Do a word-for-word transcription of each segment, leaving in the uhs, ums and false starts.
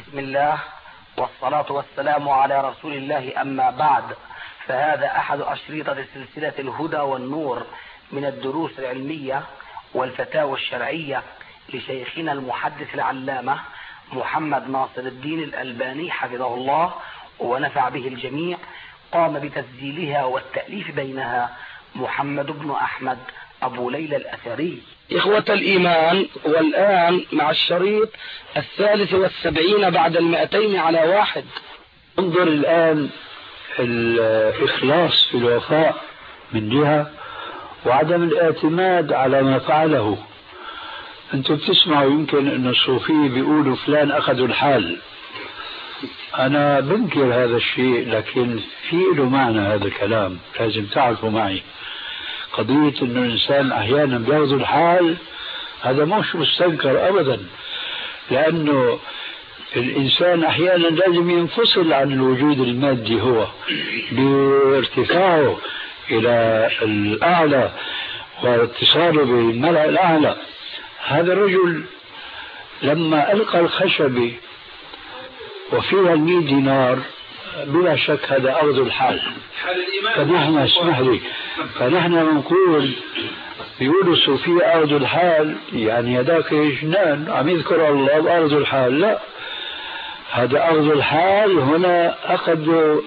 بسم الله والصلاة والسلام على رسول الله، أما بعد، فهذا أحد أشرطة سلسلة الهدى والنور من الدروس العلمية والفتاوى الشرعية لشيخنا المحدث العلامة محمد ناصر الدين الألباني حفظه الله ونفع به الجميع. قام بتسجيلها والتأليف بينها محمد بن أحمد أبو ليلى الأثري. إخوة الإيمان، والآن مع الشريط الثالث والسبعين بعد المئتين على واحد. انظر الآن الإخلاص في الوفاء من جهة، وعدم الاعتماد على ما فعله. أنتم بتسمعوا يمكن أن الصوفية بيقولوا فلان أخذوا الحال. أنا بنكر هذا الشيء، لكن في له معنى هذا الكلام لازم تعرفوا معي. قضية أنه الإنسان أحيانا بياخذ الحال هذا مش مستنكر أبدا، لأنه الإنسان أحيانا لازم ينفصل عن الوجود المادي هو بارتفاعه إلى الأعلى واتصاله بالملأ الأعلى. هذا الرجل لما ألقى الخشبة وفيها المئة دينار بلا شك هذا أخذ الحال. فنحن اسمح لي فنحن نقول بيقولوا الصوفية أخذ الحال، يعني هذاك جنان عم يذكر الله بأخذ الحال. لا، هذا أخذ الحال هنا أخذ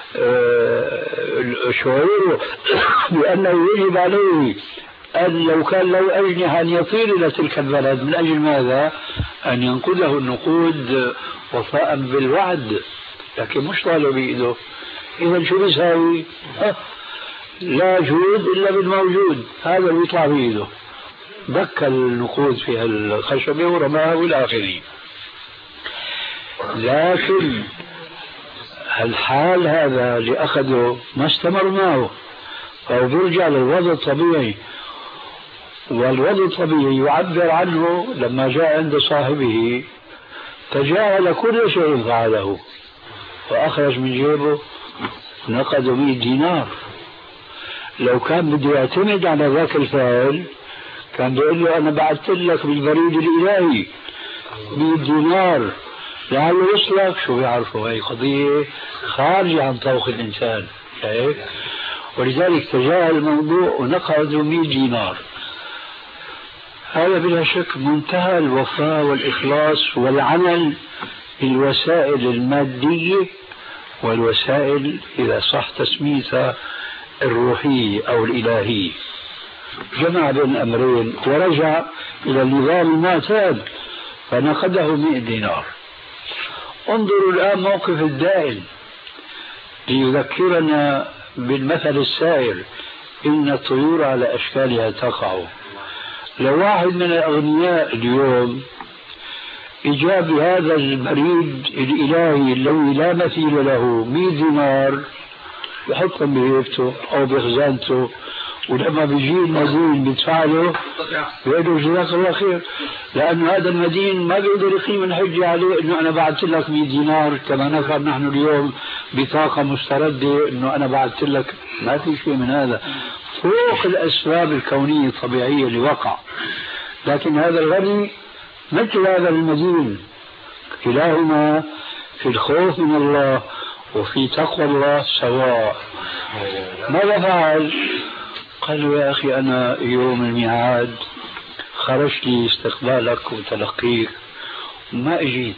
شعوره بأنه يجب عليه أن لو كان له أجنحة أن يطير إلى تلك البلد. من أجل ماذا؟ أن ينقذه النقود وفاء بالوعد، لكن مش طالب بإيده. إذا شو بيساوي؟ لا جود إلا بالموجود، هذا اللي يطلع بإيده. دك النقود في الخشبة ورماها والآخرين. لكن الحال هذا اللي أخذه ما استمر معه، أو بيرجع للوضع الطبيعي. والوضع الطبيعي يعبر عنه لما جاء عند صاحبه تجاهل كل شيء فعله وأخرج من جيبه نقد مئة دينار. لو كان بده يعتمد على ذاك الفاعل كان بيقول له أنا بعثت لك بالبريد الإلهي مئة دينار لعله يصلك. شو بيعرفوا؟ هي قضية خارجة عن طوق الإنسان، شايف؟ ولذلك تجاهل الموضوع ونقد مئة دينار. هذا بلا شك منتهى الوفاء والإخلاص والعمل بالوسائل المادية والوسائل إذا صح تسميتها الروحية أو الإلهية. جمع بين الأمرين ورجع إلى النظام المعتاد فنقده مئة دينار. انظروا الآن موقف الدائن ليذكرنا بالمثل السائر: إن الطيور على أشكالها تقع. لو واحد من الأغنياء اليوم إجاب هذا البريد الإلهي الذي لا مثيل له مئة دينار يحطهم بهيبته أو بخزانته، ولما بيجي المدين بيدفع له بيقول له جزاك الله خير، لأن هذا المدين ما بيقدر يقيم الحجة عليه إنه أنا بعثت لك مئة دينار كما نفعل نحن اليوم بطاقة مستردة إنه أنا بعثت لك. ما في شيء من هذا، فوق الأسباب الكونية الطبيعية اللي وقع. لكن هذا الغني مثل هذا المدين، كلاهما في الخوف من الله وفي تقوى الله سواء. ماذا فعل؟ قال له يا أخي أنا يوم الميعاد خرجت لي استقبالك وتلقيك ما أجيت،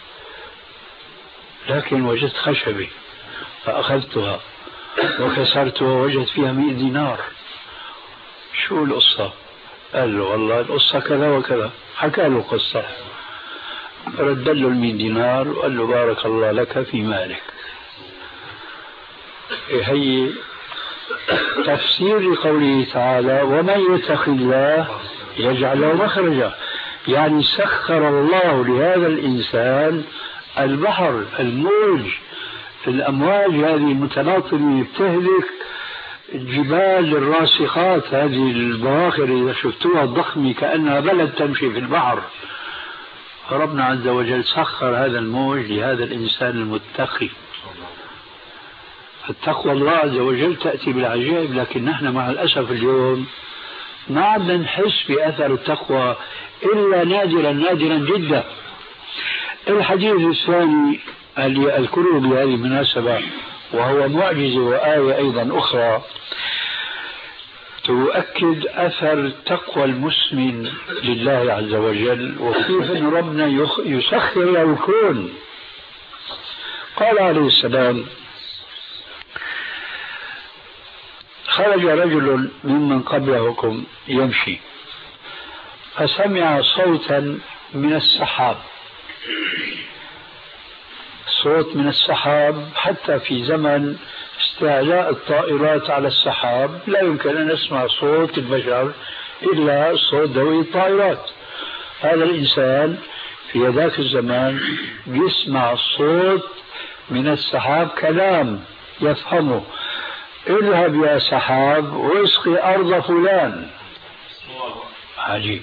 لكن وجدت خشبة فأخذتها وكسرتها ووجدت فيها مئة دينار. شو القصة؟ قال له والله القصة كذا وكذا. حكى له القصة، رد له المئة دينار وقال له بارك الله لك في مالك. هي تفسير لقوله تعالى: ومن يتق الله يجعل له مخرجا. يعني سخر الله لهذا الإنسان البحر، الموج، الأمواج هذه المتلاطمة بتهلك الجبال الراسخات، هذه البواخر إذا شفتوها الضخمة كأنها بلد تمشي في البحر. ربنا عز وجل سخر هذا الموج لهذا الإنسان المتقي. التقوى الله عز وجل تأتي بالعجائب، لكن نحن مع الأسف اليوم ما عدنا نحس بأثر التقوى إلا نادرا نادرا جدا. الحديث الثاني اللي أذكره بهذه المناسبة وهو معجزة وآية أيضا أخرى تؤكد أثر تقوى المسلم لله عز وجل وكيف أن ربنا يسخر له الكون. قال عليه السلام: خرج رجل ممن قبلكم يمشي فسمع صوتا من السحاب، صوت من السحاب. حتى في زمن استعلاء الطائرات على السحاب لا يمكن أن نسمع صوت البشر إلا صوت ذوي الطائرات. هذا الإنسان في ذاك الزمان يسمع صوت من السحاب، كلام يفهمه: اذهب يا سحاب واسقي أرض فلان. عجيب،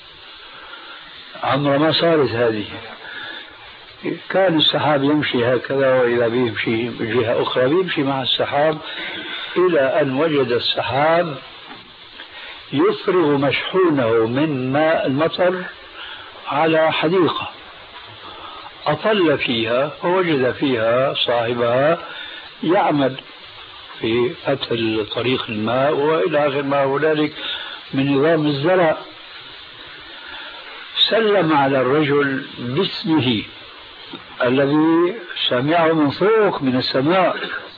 عمره ما صارت هذه. كان السحاب يمشي هكذا وإذا بيمشي بجهة أخرى بيمشي مع السحاب، إلى أن وجد السحاب يفرغ مشحونه من ماء المطر على حديقة، أطل فيها فوجد فيها صاحبها يعمل في فتح طريق الماء وإلى آخر ما هنالك من نظام الزرع. سلم على الرجل باسمه الذي سمعه من فوق من السماء،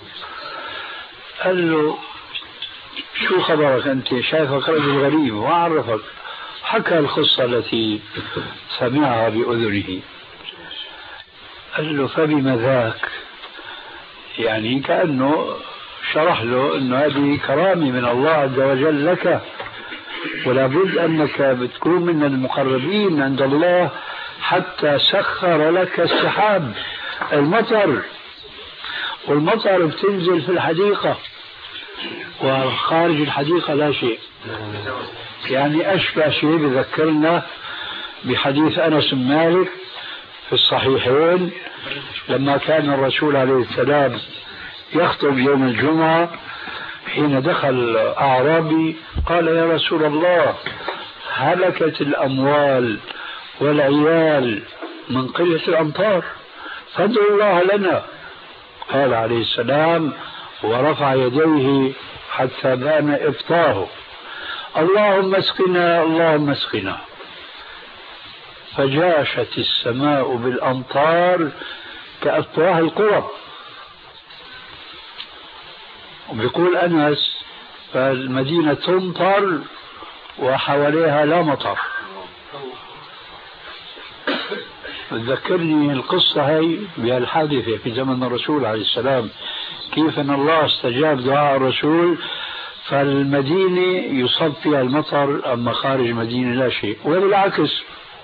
قال له: شو خبرك أنت؟ شايفك رجل غريب وعرفك. حكى القصة التي سمعها بأذنه. قال له: فبما ذاك؟ يعني كأنه شرح له أن هذه كرامة من الله عز وجل لك، ولا بد أنك بتكون من المقربين عند الله حتى سخر لك السحاب، المطر، والمطر بتنزل في الحديقة وخارج الحديقة لا شيء. يعني أشبه شيء بذكرنا بحديث أنس بن مالك في الصحيحين لما كان الرسول عليه السلام يخطب يوم الجمعة، حين دخل أعرابي قال: يا رسول الله، هلكت الأموال والعيال من قلة الأمطار، فادعوا الله لنا. قال عليه السلام ورفع يديه حتى بان إبطاه: اللهم اسقنا اللهم اسقنا. فجاشت السماء بالأمطار كأفواه القرب. وبيقول أنس: فالمدينة تمطر وحواليها لا مطر. تذكرني القصة هي بهالحادثة في زمن الرسول عليه السلام، كيف أن الله استجاب دعاء الرسول فالمدينة يصب فيها المطر، أما خارج المدينة لا شيء. وبالعكس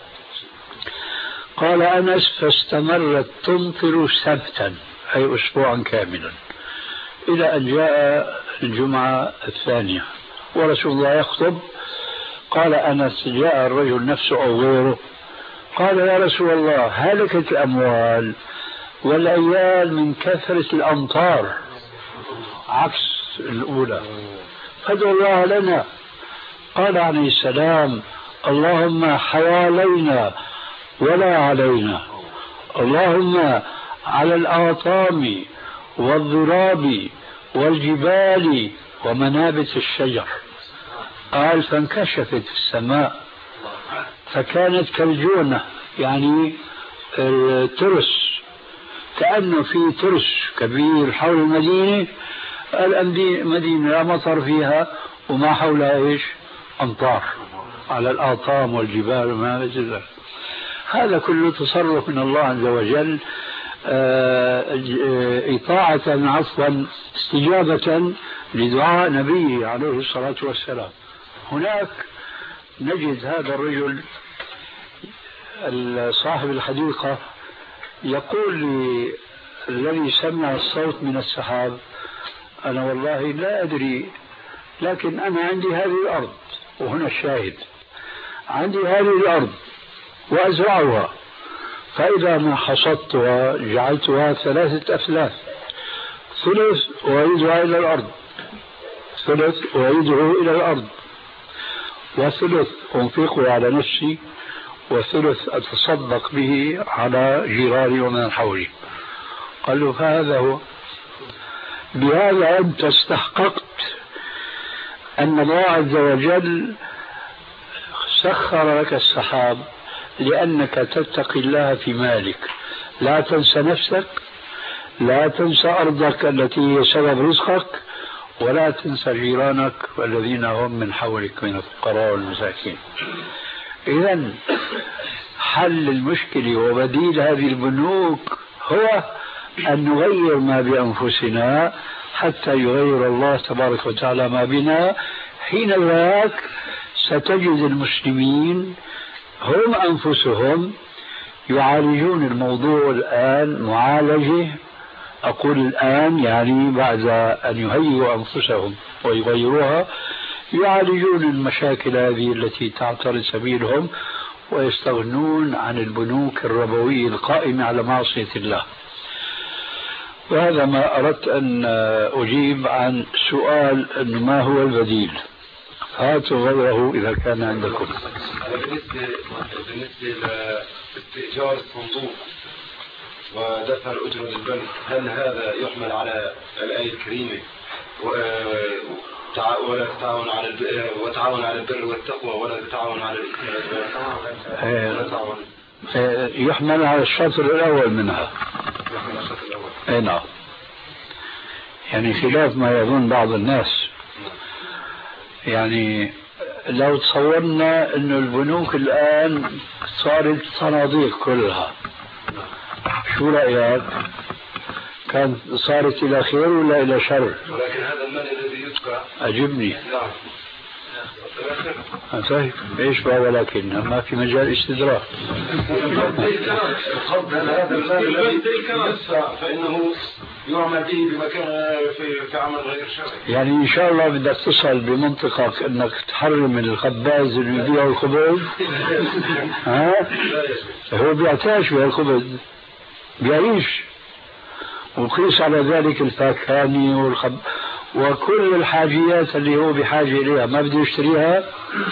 قال أنس: فاستمرت تمطر سبتا، أي أسبوعا كاملا، إلى أن جاء الجمعة الثانية ورسول الله يخطب. قال أنس: جاء الرجل نفسه أو غيره قال: يا رسول الله، هلكت الأموال والعيال من كثرة الأمطار، عكس الأولى، فادعوا الله لنا. قال عليه السلام: اللهم حوالينا ولا علينا، اللهم على الأطام والضراب والجبال ومنابت الشجر. قال: فانكشفت السماء فكانت كالجونة، يعني الترس، كأنه في ترس كبير حول المدينة. المدينة لا مطر فيها وما حولها إيش؟ أمطار على الأطام والجبال وما نزل. هذا كله تصرف من الله عز وجل، إطاعة عفوا استجابة لدعاء نبيه عليه الصلاة والسلام. هناك نجد هذا الرجل صاحب الحديقة يقول للذي سمع الصوت من السحاب: أنا والله لا أدري، لكن أنا عندي هذه الأرض، وهنا الشاهد، عندي هذه الأرض وأزرعها، فإذا ما حصدتها جعلتها ثلاثة أثلاث، ثلث أعيدها إلى الأرض، ثلث أعيده إلى الأرض، وثلث أنفقه على نفسي، وثلث أتصدق به على جيراني ومن حولي. قال له فهذا هو. بهذا أنت استحققت أن الله عز وجل سخر لك السحاب لأنك تتقي الله في مالك. لا تنسى نفسك، لا تنسى أرضك التي هي سبب رزقك، ولا تنسى جيرانك والذين هم من حولك من الفقراء والمساكين. إذن حل المشكلة وبديل هذه البنوك هو أن نغير ما بأنفسنا حتى يغير الله تبارك وتعالى ما بنا. حين ذاك ستجد المسلمين هم أنفسهم يعالجون الموضوع الآن معالجة، أقول الآن يعني بعد أن يهيئوا أنفسهم ويغيروها، يعالجون المشاكل هذه التي تعترض سبيلهم ويستغنون عن البنوك الربوية القائمة على معصية الله. وهذا ما أردت أن أجيب عن سؤال أن ما هو البديل. هاتوا غيره إذا كان عندكم. بالنسبة بالنسبة لاستئجار الصندوق ودفع الأجرة للبنك، هل هذا يحمل على الآية الكريمة ولا تتعاون على وتعاون على البر والتقوى ولا تتعاون على الإثم؟ يحمل على الشطر الأول منها. يحمل على الشطر الأول. أي نعم. يعني خلاف ما يظن بعض الناس. يعني لو تصورنا أن البنوك الآن صارت صناديق كلها، شو رأيك؟ كانت صارت إلى خير ولا إلى شر؟ ولكن هذا المال الذي يدفع أجبني. نعم. طيب ايش بقى ولكن ما في مجال استدراك. قبل هذا المال الذي يدفع فإنه يعمل به بمكان في في عمل غير شرعي. يعني إن شاء الله بدك تصل بمنطقك أنك تحرم الخباز اللي يبيع الخبز. ها؟ هو بيعتاش بهالخبز، بيعيش، وقيس على ذلك الفاكهاني والخب وكل الحاجيات اللي هو بحاجة إليها ما بده يشتريها.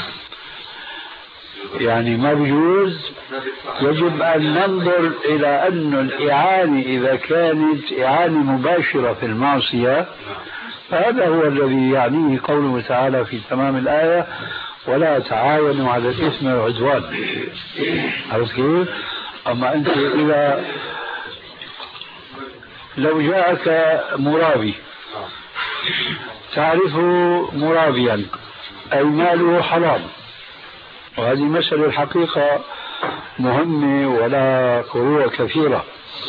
يعني ما بيجوز. يجب أن ننظر إلى أن الإعانة إذا كانت إعانة مباشرة في المعصية فهذا هو الذي يعنيه قوله تعالى في تمام الآية ولا تعاونوا على الإثم والعدوان. عرفت كيف؟ أما أنت إذا لو جاءك مرابي تعرفه مرابيا أي ماله حرام، وهذه مسألة الحقيقة مهمة ولا فروع كثيرة.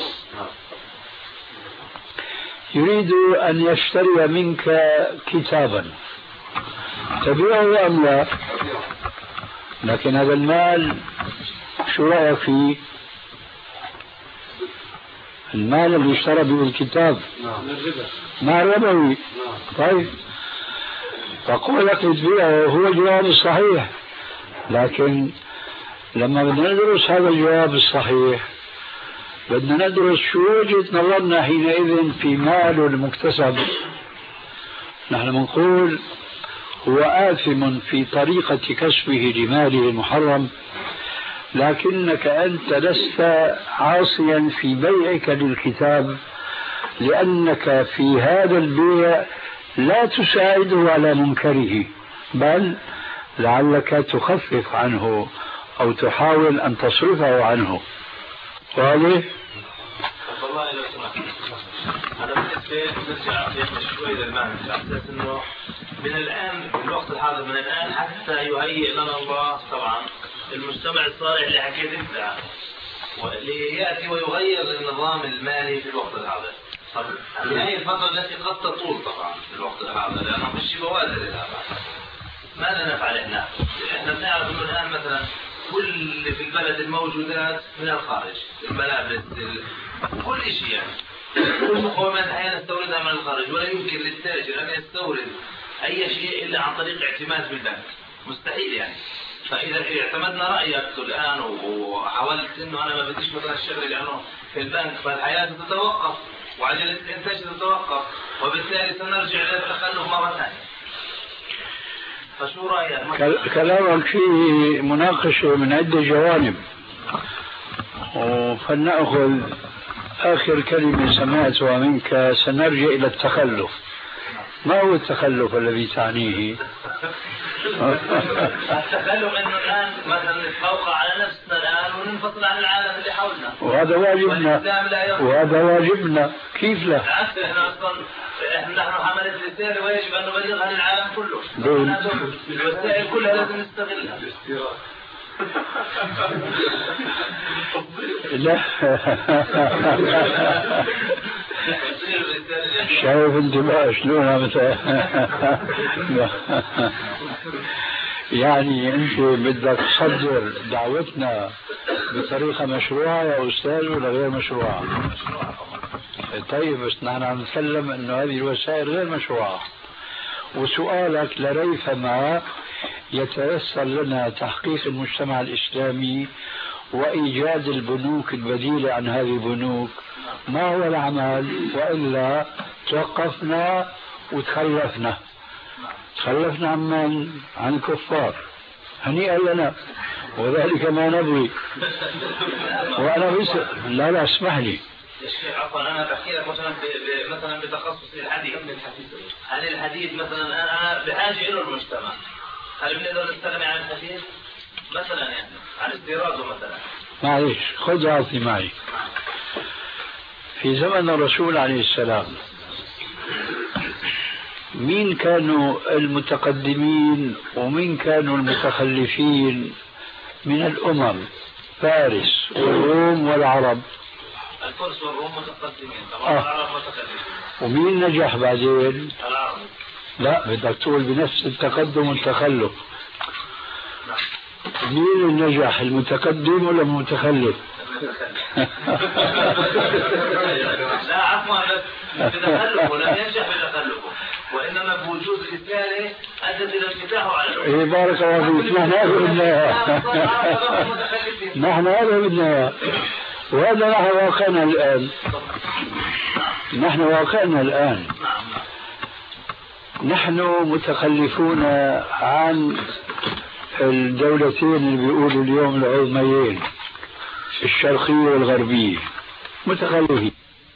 يريد أن يشتري منك كتابا تبيعه أم لا؟ لكن هذا المال شو رأيك فيه؟ المال اللي اشترى به الكتاب ما ربوي. طيب فقول لك تبيعه هو الجواب الصحيح، لكن لما بدنا ندرس هذا الجواب الصحيح بدنا ندرس شو وجهة نظرنا حينئذ في ماله المكتسب. نحن بنقول هو آثم في طريقة كسبه لماله المحرم، لكنك أنت لست عاصيا في بيعك للكتاب، لأنك في هذا البيع لا تساعده على منكره، بل لعلك تخفف عنه أو تحاول أن تصرفه عنه. واضح؟ والله لو سمحت هذا بالنسبة نرجع شوي للمعنى على أساس إنه من الآن في الوقت الحاضر من الآن حتى يهيئ لنا الله طبعا المجتمع الصالح اللي حكيت انت ليأتي ويغير النظام المالي في الوقت الحاضر. طب في هذه الفترة التي قد تطول طبعا في الوقت الحاضر لأنه مش بوادر لها، ماذا نفعل احنا؟ احنا بنعرف انه الآن مثلا كل في البلد الموجودات من الخارج، الملابس كل شيء يعني كل مقومات الحياة نستوردها من الخارج، ولا يمكن للتاجر أن يستورد أي شيء إلا عن طريق اعتماد بالبنك، مستحيل يعني. فإذا اعتمدنا رأيك الآن وحاولت إنه أنا ما بديش مثلا الشغل لأنه في البنك فالحياة تتوقف وعجلة الإنتاج تتوقف، وبالتالي سنرجع إلى التخلف مرة ثانية. فشو رأيك؟ كلامك فيه مناقشة من عدة جوانب، فلنأخذ آخر كلمة سمعتها منك. سنرجع إلى التخلف. ما هو التخلف الذي تعنيه؟ التخلف انه الان مثلا نتفوق على نفسنا الان وننفصل عن العالم اللي حولنا، وهذا واجبنا، وهذا واجبنا. كيف لا؟ بالعكس احنا اصلا نحن حملة رسالة ويجب ان نبلغها للعالم كله. الوسائل كلها لازم نستغلها. لا شايف انت بقى شلونها مثلا. يعني انت بدك تصدر دعوتنا بطريقة مشروعة يا استاذ ولا غير مشروعة؟ طيب بس نحن عم نتكلم انه هذه الوسائل غير مشروعة، وسؤالك لريثما يتيسر لنا تحقيق المجتمع الإسلامي وإيجاد البنوك البديلة عن هذه البنوك. ما هو العمل؟ وإلا توقفنا وتخلفنا. تخلفنا عن من؟ عن الكفار. هنيئا لنا، وذلك ما نبغي. وأنا بس لا لا اسمح لي يا شيخ عفوا، انا بحكي لك مثلا مثلا بتخصص الحديث. هل الحديث مثلا انا بحاجه له المجتمع، هل بنقدر نستغني عن الحديث مثلا، يعني عن استيراده مثلا؟ معلش خذ عاطي معي. في زمن الرسول عليه السلام مين كانوا المتقدمين ومين كانوا المتخلفين من الأمم؟ فارس والروم والعرب. الفرس والروم متقدمين طبعا، آه. العرب متخلفين. ومين نجح بعدين؟ العرب. لا بدك تقول بنفس التقدم والتخلف. مين اللي نجح، المتقدم ولا المتخلف؟ لا عفوا، بس بتخلفه لم ينجح بتخلفه، وانما بوجود رساله ادت الى انفتاحه على الامه. ايه بارك الله فيك. نحن هذا بدنا نحن هذا بدنا وهذا نحن واقعنا الان. نحن واقعنا الان نحن متخلفون عن الدولتين اللي بيقولوا اليوم العظميين، الشرقية والغربية، متخلفين.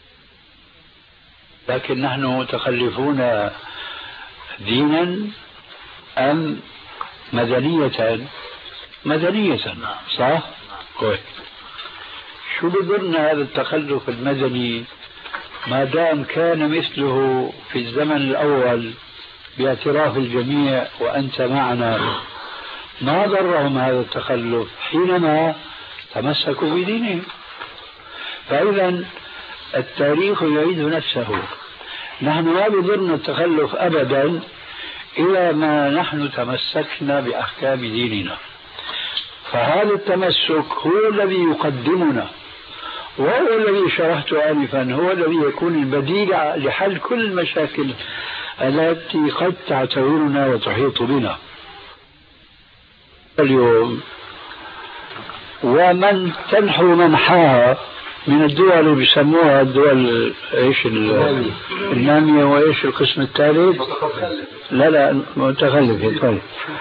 لكن نحن متخلفون دينا أم مدنية؟ مدنية صح؟ كويس. شو بضرنا هذا التخلف المدني ما دام كان مثله في الزمن الأول باعتراف الجميع وأنت معنا؟ ما ضرهم هذا التخلف حينما تمسكوا بدينهم. فإذا التاريخ يعيد نفسه. نحن ما بضرنا التخلف أبدا إلى ما نحن تمسكنا بأحكام ديننا. فهذا التمسك هو الذي يقدمنا، وهو الذي شرحت آنفا، هو الذي يكون البديل لحل كل المشاكل التي قد تعتبرنا وتحيط بنا اليوم. ومن تنحو منحاها من الدول اللي بيسموها الدول ايش النامية، وايش القسم الثالث؟ لا لا متخلف. طيب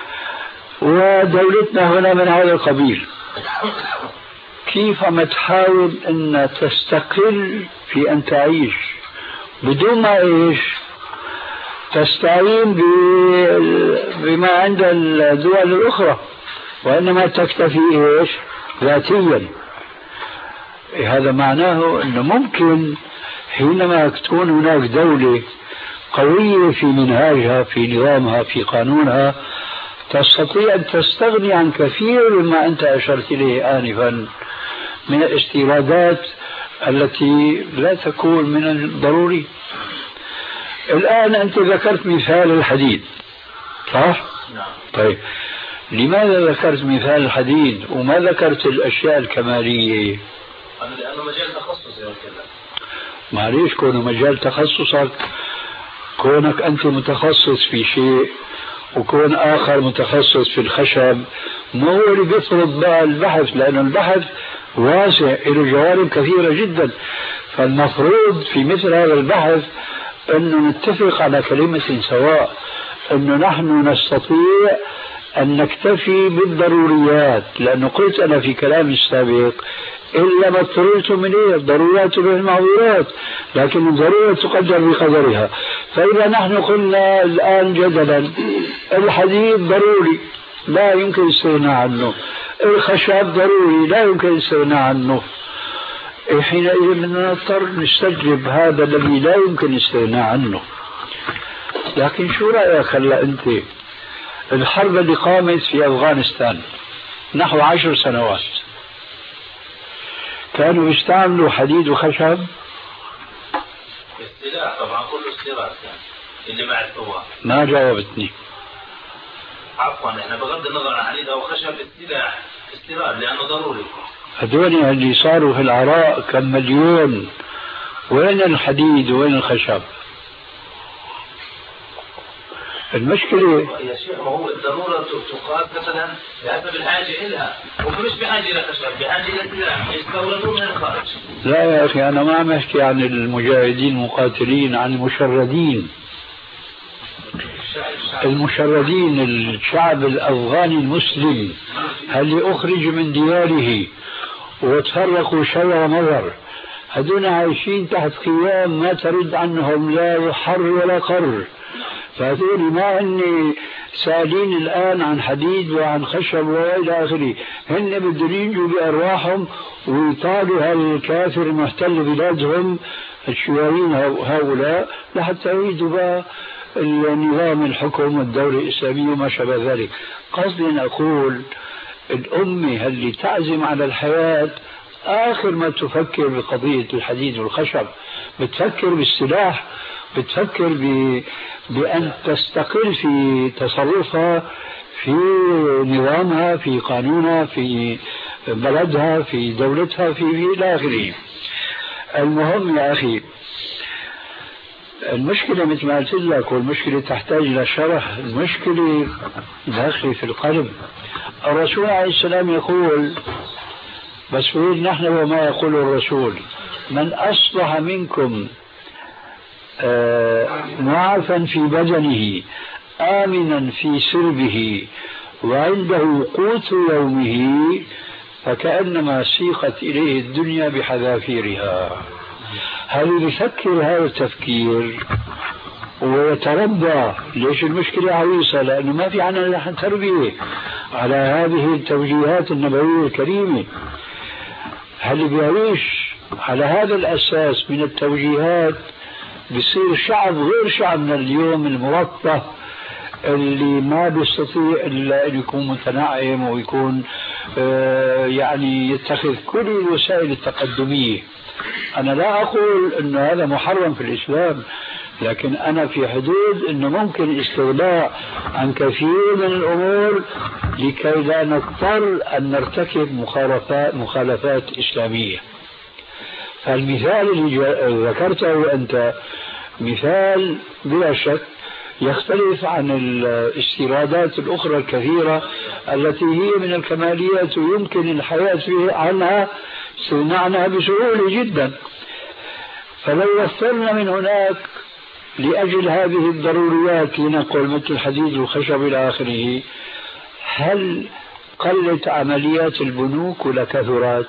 ودولتنا هنا من هذا القبيل، كيف ما تحاول ان تستقل في ان تعيش بدون ما ايش تستعين بما عند الدول الاخرى، وانما تكتفي ايش ذاتيا. هذا معناه انه ممكن حينما تكون هناك دولة قوية في منهاجها، في نظامها، في قانونها، تستطيع ان تستغني عن كثير مما انت اشرت اليه انفا من الاستيرادات التي لا تكون من الضروري. الان انت ذكرت مثال الحديد صح؟ طيب لماذا ذكرت مثال الحديد وما ذكرت الاشياء الكمالية؟ لانه مجال تخصصي. معليش، كونه مجال تخصصك، كونك انت متخصص في شيء وكون آخر متخصص في الخشب، ما هو اللي بيفرض بقى البحث، لأن البحث واسع له جوانب كثيرة جدا. فالمفروض في مثل هذا البحث أنه نتفق على كلمة سواء، أنه نحن نستطيع أن نكتفي بالضروريات، لأنه قلت أنا في كلامي السابق إلا ما اضطررتم إليه، الضرورات بالمعذورات، لكن الضرورة تقدر بقدرها. فإذا نحن قلنا الآن جدلا الحديد ضروري لا يمكن الاستغناء عنه، الخشب ضروري لا يمكن الاستغناء عنه، حينئذ بدنا نضطر نستجلب هذا الذي لا يمكن الاستغناء عنه. لكن شو رأيك هلا أنت؟ الحرب اللي قامت في أفغانستان نحو عشر سنوات كانوا يستعملوا حديد وخشب؟ السلاح طبعا كله استيراد كان اللي مع القوة. ما جاوبتني. عفوا احنا بغض النظر عن حديد او خشب السلاح استيراد لانه ضروري. هذول اللي صاروا في العراق كم مليون، وين الحديد وين الخشب؟ المشكلة يا شيخ ما هو الضرورة تقاد مثلا بحسب الحاجة إلها، ومش بحاجة إلى خشب، بحاجة إلى سلاح يستوردون من الخارج. لا يا أخي أنا ما عم أحكي عن المجاهدين المقاتلين، عن المشردين. المشردين الشعب الأفغاني المسلم اللي أخرج من دياره وتفرقوا شر مضر، هدول عايشين تحت قيام ما ترد عنهم لا حر ولا قر. فهذول ما هن سائلين الآن عن حديد وعن خشب وإلى آخره، هن بدهم ينجوا بأرواحهم ويطالوا هالكافر المحتل بلادهم الشيوعيين هؤلاء لحتى يريدوا بقى النظام الحكم والدولة الإسلامية وما شابه ذلك. قصدي أن أقول الأمة اللي تعزم على الحياة آخر ما تفكر بقضية الحديد والخشب، بتفكر بالسلاح، بتفكر ب... بأن تستقل في تصرفها، في نظامها، في قانونها، في بلدها، في دولتها، في إلى آخره. المهم يا أخي المشكلة مثل ما قلت لك، والمشكلة تحتاج إلى شرح، المشكلة داخل في القلب. الرسول عليه السلام يقول، بس نريد نحن وما يقول الرسول: من أصبح منكم آه معافا في بدنه آمنا في سربه وعنده قوت يومه فكأنما سيقت إليه الدنيا بحذافيرها. هل يفكر هذا التفكير ويتربى؟ ليش المشكلة عويصة؟ لأنه ما في عنا تربية على هذه التوجيهات النبوية الكريمة. هل بيعيش على هذا الأساس من التوجيهات بيصير شعب غير شعبنا اليوم المرفه اللي ما بيستطيع إلا أن يكون متنعم ويكون آه يعني يتخذ كل الوسائل التقدمية. أنا لا أقول أن هذا محرم في الإسلام، لكن أنا في حدود أنه ممكن الاستغناء عن كثير من الأمور لكي لا نضطر أن نرتكب مخالفات, مخالفات إسلامية. فالمثال اللي ذكرته أنت مثال بلا شك يختلف عن الاستيرادات الأخرى الكثيرة التي هي من الكماليات ويمكن الحياة عنها استغناء عنها بسهولة جدا. فلو وفرنا من هناك لأجل هذه الضروريات لنقل مثل الحديد والخشب إلى آخره، هل قلت عمليات البنوك ولا كثرت؟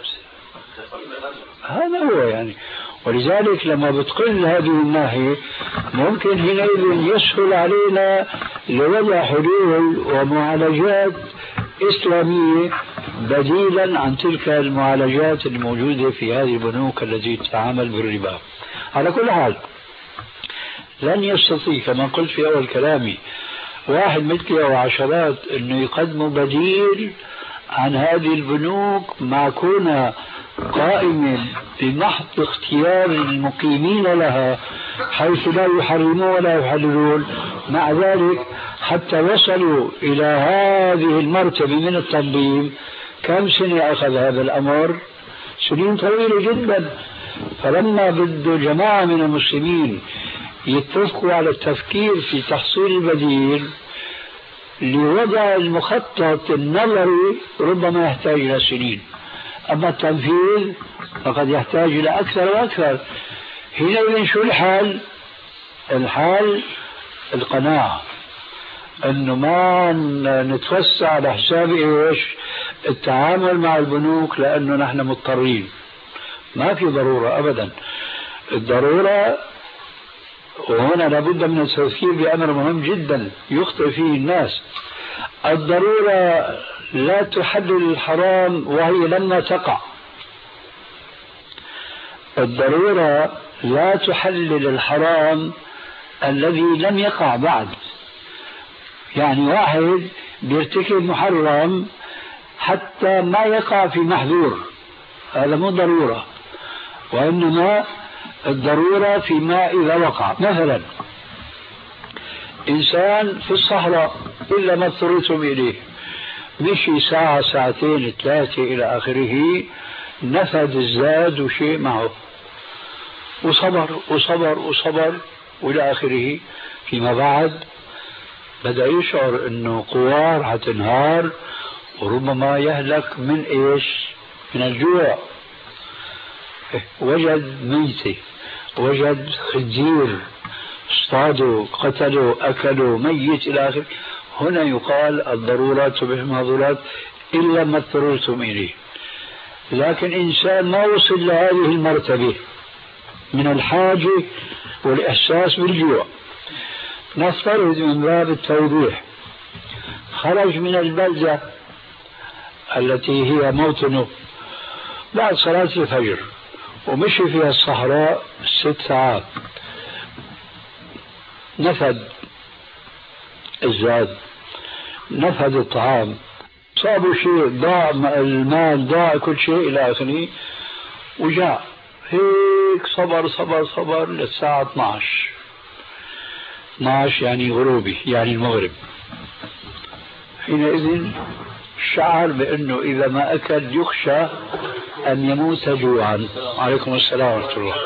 هذا هو يعني. ولذلك لما بتقل هذه الناحية ممكن حينئذ يسهل علينا لوضع حلول ومعالجات إسلامية بديلا عن تلك المعالجات الموجودة في هذه البنوك التي تتعامل بالربا. على كل حال لن يستطيع كما قلت في أول كلامي واحد مثلي أو عشرات أنه يقدموا بديل عن هذه البنوك مع كونها قائمة بمحض اختيار المقيمين لها حيث لا يحرمون ولا يحللون. مع ذلك حتى وصلوا إلى هذه المرتبة من التنظيم كم سنة أخذ هذا الأمر؟ سنين طويلة جدا. فلما بده جماعة من المسلمين يتفقوا على التفكير في تحصيل البديل لوضع المخطط النظري ربما يحتاج إلى سنين، أما التنفيذ فقد يحتاج إلى أكثر وأكثر. حينئذ شو الحال؟ الحال القناعة. انه ما نتوسع على حساب ايش التعامل مع البنوك لانه نحن مضطرين. ما في ضرورة ابدا. الضرورة وهنا لابد من التفكير بأمر مهم جدا يخطئ فيه الناس. الضرورة لا تحلل الحرام وهي لما تقع. الضرورة لا تحلل الحرام الذي لم يقع بعد. يعني واحد بيرتكب محرم حتى ما يقع في محظور، هذا مو ضرورة، وإنما الضرورة فيما إذا وقع. مثلا إنسان في الصحراء إلا ما اضطررتم إليه، مشي ساعة ساعتين ثلاثة إلى آخره، نفد الزاد وشيء معه وصبر وصبر وصبر وإلى آخره. فيما بعد بدأ يشعر أنه قوار حتنهار وربما يهلك من إيش؟ من الجوع. وجد ميتة، وجد خنزير، اصطادوا قتلوا أكلوا ميت إلى آخره. هنا يقال الضرورات تبيح المحظورات إلا ما اضطررتم إليه. لكن إنسان ما وصل لهذه المرتبة من الحاجة والإحساس بالجوع، نفترض من باب التوضيح خرج من البلدة التي هي موطنه بعد صلاة الفجر ومشي فيها الصحراء ست ساعات، نفد الزاد، نفد الطعام، صابوا شيء، ضاع المال، ضاع كل شيء إلى آخره، وجاء هيك صبر صبر صبر للساعة اثنعش اثنعش يعني غروبي يعني المغرب. حينئذ شعر بأنه إذا ما أكل يخشى أن يموت جوعا. عليكم السلام ورحمة الله.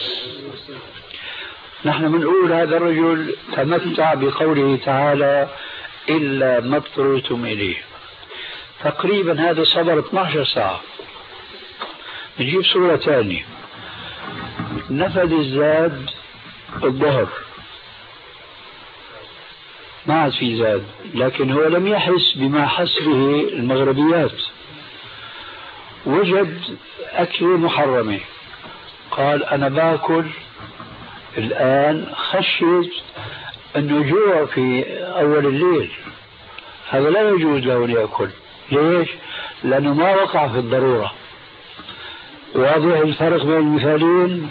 نحن بنقول هذا الرجل تمتع بقوله تعالى إلا ما اضطررتم إليه. تقريبا هذا صبر اثنعش ساعة. نجيب صورة ثانية، نفد الزاد الظهر، ما عاد في زاد، لكن هو لم يحس بما حس به المغربيات، وجد أكل محرمة، قال أنا باكل الآن خشيت أنه جوع في أول الليل، هذا لا يجوز له أن يأكل. ليش؟ لأنه ما وقع في الضرورة. واضح الفرق بين المثالين؟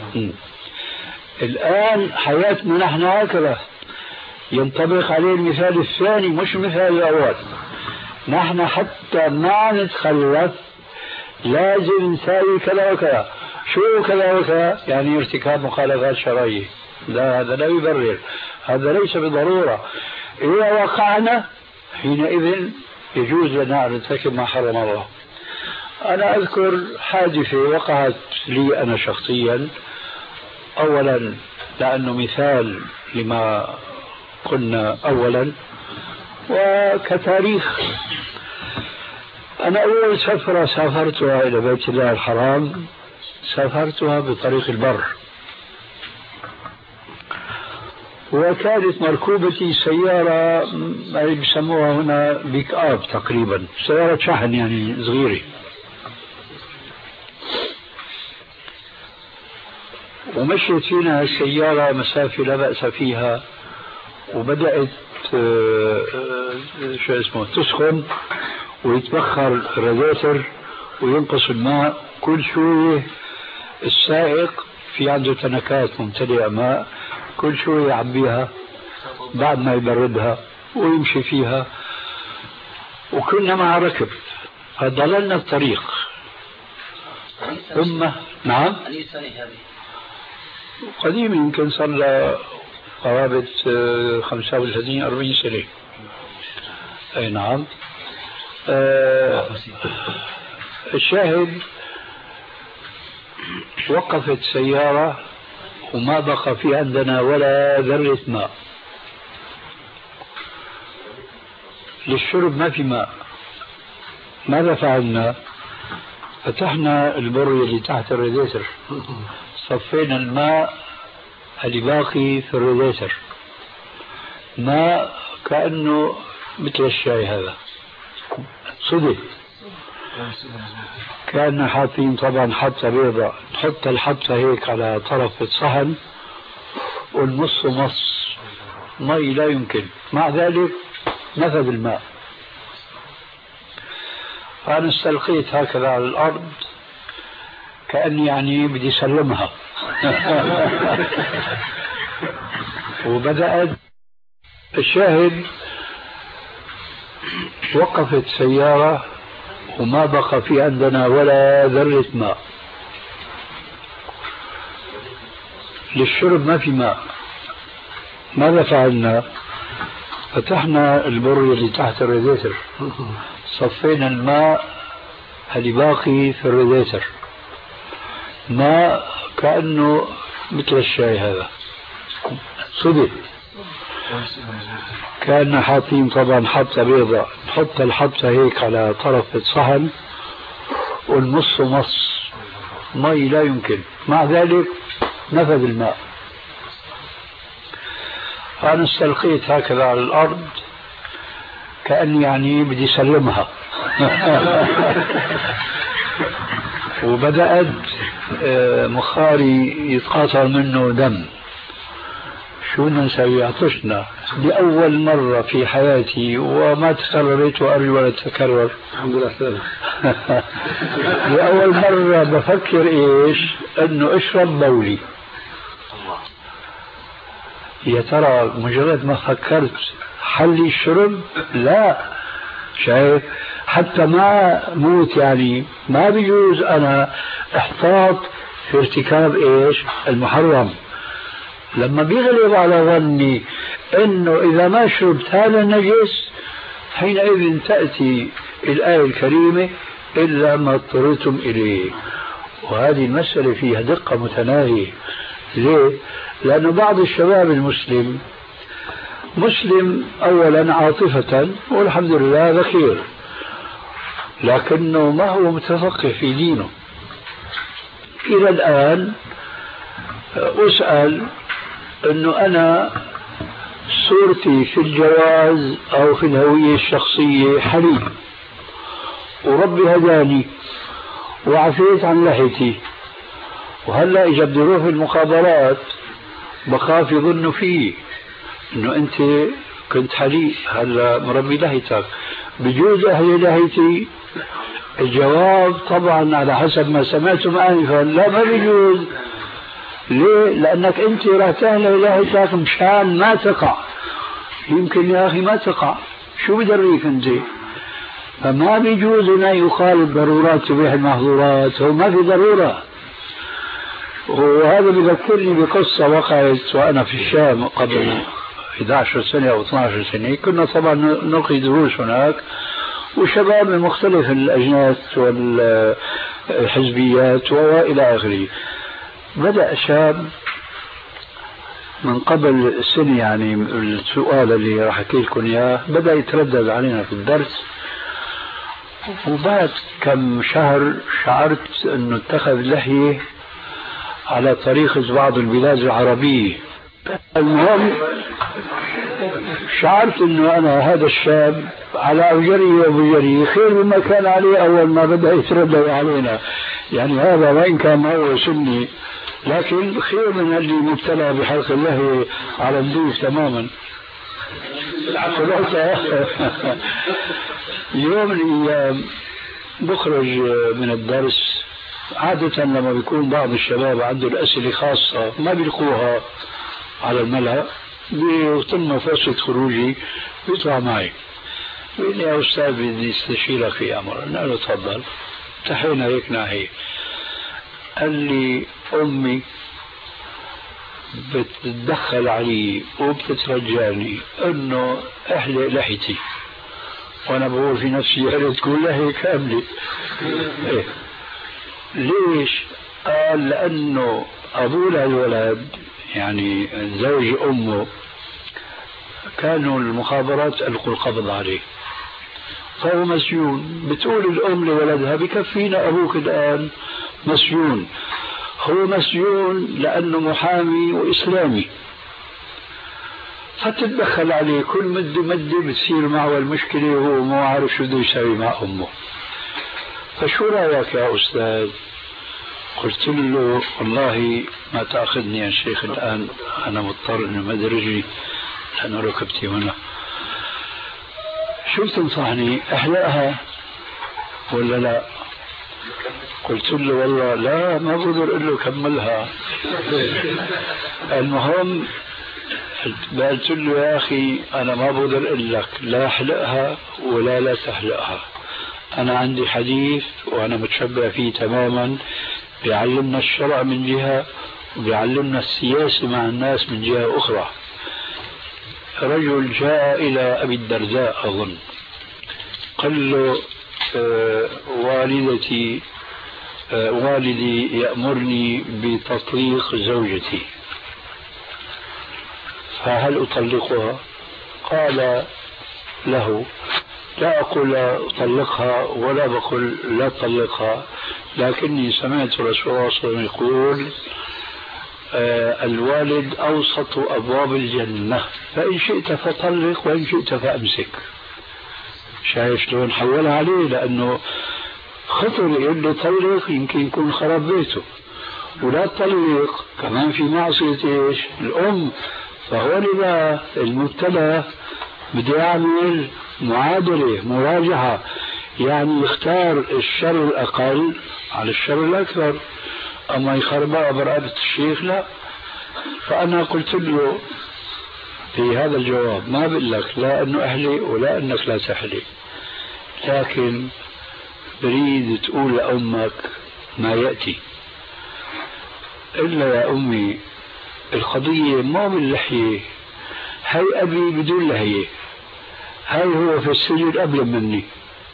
الآن حياتنا نحن هكذا ينطبق عليه المثال الثاني مش المثال الأول. نحن حتى ما نتخلف لازم نساوي كذا وكذا. شو كذا وكذا؟ يعني ارتكاب مخالفات شرعية. لا، هذا لا يبرر، هذا ليس بضرورة. إذا وقعنا حينئذ يجوز لنا أن نرتكب ما حرم الله. أنا أذكر حادثة وقعت لي أنا شخصيا، أولا لأنه مثال لما قلنا أولا، وكتاريخ. أنا أول سفرة سافرتها إلى بيت الله الحرام سافرتها بطريق البر، وكانت مركوبتي سيارة بيسموها هنا بيك آب تقريبا، سيارة شحن يعني صغيرة. ومشيت فينا السيارة مسافة لا بأس فيها، وبدأت شو اسمه تسخن ويتبخر الراديتر وينقص الماء. كل شوية السائق في عنده تنكات ممتلئة ماء، كل شوية يعبيها بعد ما يبردها ويمشي فيها. وكنا مع ركب فضللنا الطريق. ثم نعم قديم، يمكن صار له قرابة خمسة وثلاثين أربعين سنة. أي نعم. آه الشاهد وقفت سيارة وما بقى في عندنا ولا ذرة ماء للشرب، ما في ماء. ماذا فعلنا؟ فتحنا البرية اللي تحت الراديتر، صفينا الماء اللي باقي في الراديتر، ماء كأنه مثل الشاي هذا صدق. كأن حاطين طبعا حبة بيضاء، تحط الحبة هيك على طرف الصحن والنص مص مي لا يمكن، مع ذلك نفذ الماء. فأنا استلقيت هكذا على الأرض كأني يعني بدي سلمها وبدأت الشاهد وقفت سيارة وما بقى في عندنا ولا ذرة ماء للشرب، ما في ماء. ماذا فعلنا؟ فتحنا البر اللي تحت الراديتر، صفينا الماء اللي باقي في الراديتر، ماء كأنه مثل الشاي هذا صدق. كأن حاطين طبعا حبة بيضاء، تحط الحبة هيك على طرف الصحن والنص مص مي لا يمكن، مع ذلك نفذ الماء. فأنا استلقيت هكذا على الأرض كأني يعني بدي سلمها وبدأت مخاري يتقاطع منه دم. شو بدنا نسوي؟ عطشنا لأول مرة في حياتي وما تكررت وأرجو ولا تتكرر الحمد لله. لأول مرة بفكر إيش؟ إنه أشرب بولي. يا ترى مجرد ما فكرت حلي الشرب؟ لا، شايف؟ حتى ما موت يعني ما بيجوز أنا احتاط في ارتكاب إيش؟ المحرم. لما بيغلب على ظني انه اذا ما شربت هذا نجس، حينئذ تأتي الآية الكريمة إلا ما اضطررتم إليه. وهذه المسألة فيها دقة متناهية. ليه؟ لأن بعض الشباب المسلم مسلم أولا عاطفة والحمد لله ذكير، لكنه ما هو متفقه في دينه. إلى الآن أسأل أنه أنا صورتي في الجواز أو في الهوية الشخصية حليب، وربي هداني وعفيت عن لحيتي، وهلأ إجا بدي أروح المخابرات بخاف يظنوا فيه أنه أنت كنت حليب هلأ مربي لحيتك، بجوز أهل لحيتي؟ الجواب طبعا على حسب ما سمعتم آنفا لا، ما بيجوز. ليه؟ لأنك أنت راح تهلا لحيتك مشان ما تقع. يمكن يا أخي ما تقع، شو بدريك أنت؟ فما بيجوز أن يقال الضرورات تبيح المحظورات، هو ما في ضرورة. وهذا بذكرني بقصة وقعت وأنا في الشام قبل إحدى عشرة سنة أو اثنتي عشرة سنة. كنا طبعا نلقي دروس هناك، وشباب من مختلف الأجناس والحزبيات وإلى آخره. بدأ شاب من قبل سنة، يعني السؤال اللي راح أحكي لكم إياه بدأ يتردد علينا في الدرس، وبعد كم شهر شعرت أنه اتخذ لحية على طريقة بعض البلاد العربية. المهم شعرت أنه أنا هذا الشاب على أوجري وبجري خير مما كان عليه أول ما بدأ يتردد علينا. يعني هذا وإن كان هو سني لكن خير من اللي مبتلى بحلق الله على الدوف تماما. يوم من الأيام بخرج من الدرس، عادة لما بيكون بعض الشباب عنده الأسئلة خاصة ما بيلقوها على الملأ، بيتم فرصة خروجي بيطلع معي، بيقول لي يا أستاذ بدي استشيرك في أمر. قلنا له تفضل. انتهينا هيك ناحية. قال لي أمي بتتدخل علي وبتترجاني انه احلق لحيتي، وانا بقول في نفسي يا ريت تكون لحية كاملة. إيه؟ ليش؟ قال لانه ابوه للولد يعني زوج امه كانوا المخابرات القوا القبض عليه، فهو مسجون. بتقول الام لولدها بكفينا ابوك الان مسجون. هو مسجون لأنه محامي وإسلامي، فتتدخل عليه كل مدة مدة بتصير معه المشكلة وهو ما عارف شو بده يسوي مع أمه. فشو رأيك يا أستاذ؟ قلت له والله ما تأخذني يا شيخ الآن، أنا مضطر إنه مد رجلي لأنه ركبتي هنا. شو تنصحني أحلقها ولا لا؟ قلت له والله لا ما بقدر أقول له كملها. المهم قلت له يا أخي أنا ما بقدر أقول لك لا أحلقها ولا لا تحلقها، أنا عندي حديث وأنا متشبع فيه تماما، بيعلمنا الشرع من جهة وبيعلمنا السياسة مع الناس من جهة أخرى. رجل جاء إلى أبي الدرداء أظن، قال له آه والدتي آه والدي يأمرني بتطليق زوجتي فهل أطلقها؟ قال له لا أقول أطلقها ولا بقول لا أطلقها، لكني سمعت رسول الله صلى الله عليه وسلم يقول آه الوالد أوسط أبواب الجنة، فإن شئت فطلق وإن شئت فأمسك. شايف شلون حولها عليه؟ لأنه خطر يقول له طلق يمكن يكون خرب بيته، ولا تطلق كمان في معصية إيش؟ الأم. فهو لذا المبتلى بده يعمل معادلة مراجعة، يعني يختار الشر الأقل على الشر الأكثر، أما يخربها برقبة الشيخ لا. فأنا قلت له في هذا الجواب ما بقول لك لا أنه أهلي ولا أنك لا تحلي، لكن بريد تقول لأمك ما يأتي. إلا يا أمي القضية ما باللحية، هاي أبي بدون لحية، هاي هو في السجن قبل مني،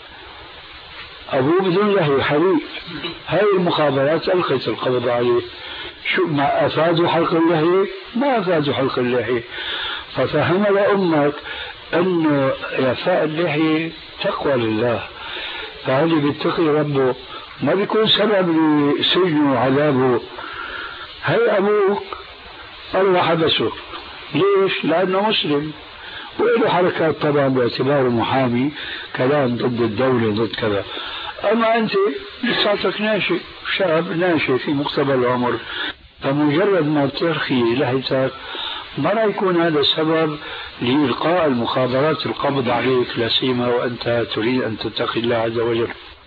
أبوه بدون لحية حريق، هاي المخابرات ألقت القبض عليه. شو ما أفادوا حلق اللحية؟ ما أفادوا حلق اللحية. ففهم لأمك أنه إعفاء اللحية تقوى لله، فهذا بيتقي ربه ما بيكون سبب لسجنه وعذابه. هاي أبوك الله حبسه، ليش؟ لأنه مسلم وله حركات طبعا باعتباره محامي، كلام ضد الدولة ضد كذا. أما أنت لساتك ناشئ، شاب ناشئ في مقتبل العمر، فمجرد ما ترخي لحيتك ما راح يكون هذا السبب لإلقاء المخابرات القبض عليك، لا سيما وأنت تريد أن تتقي الله عز وجل.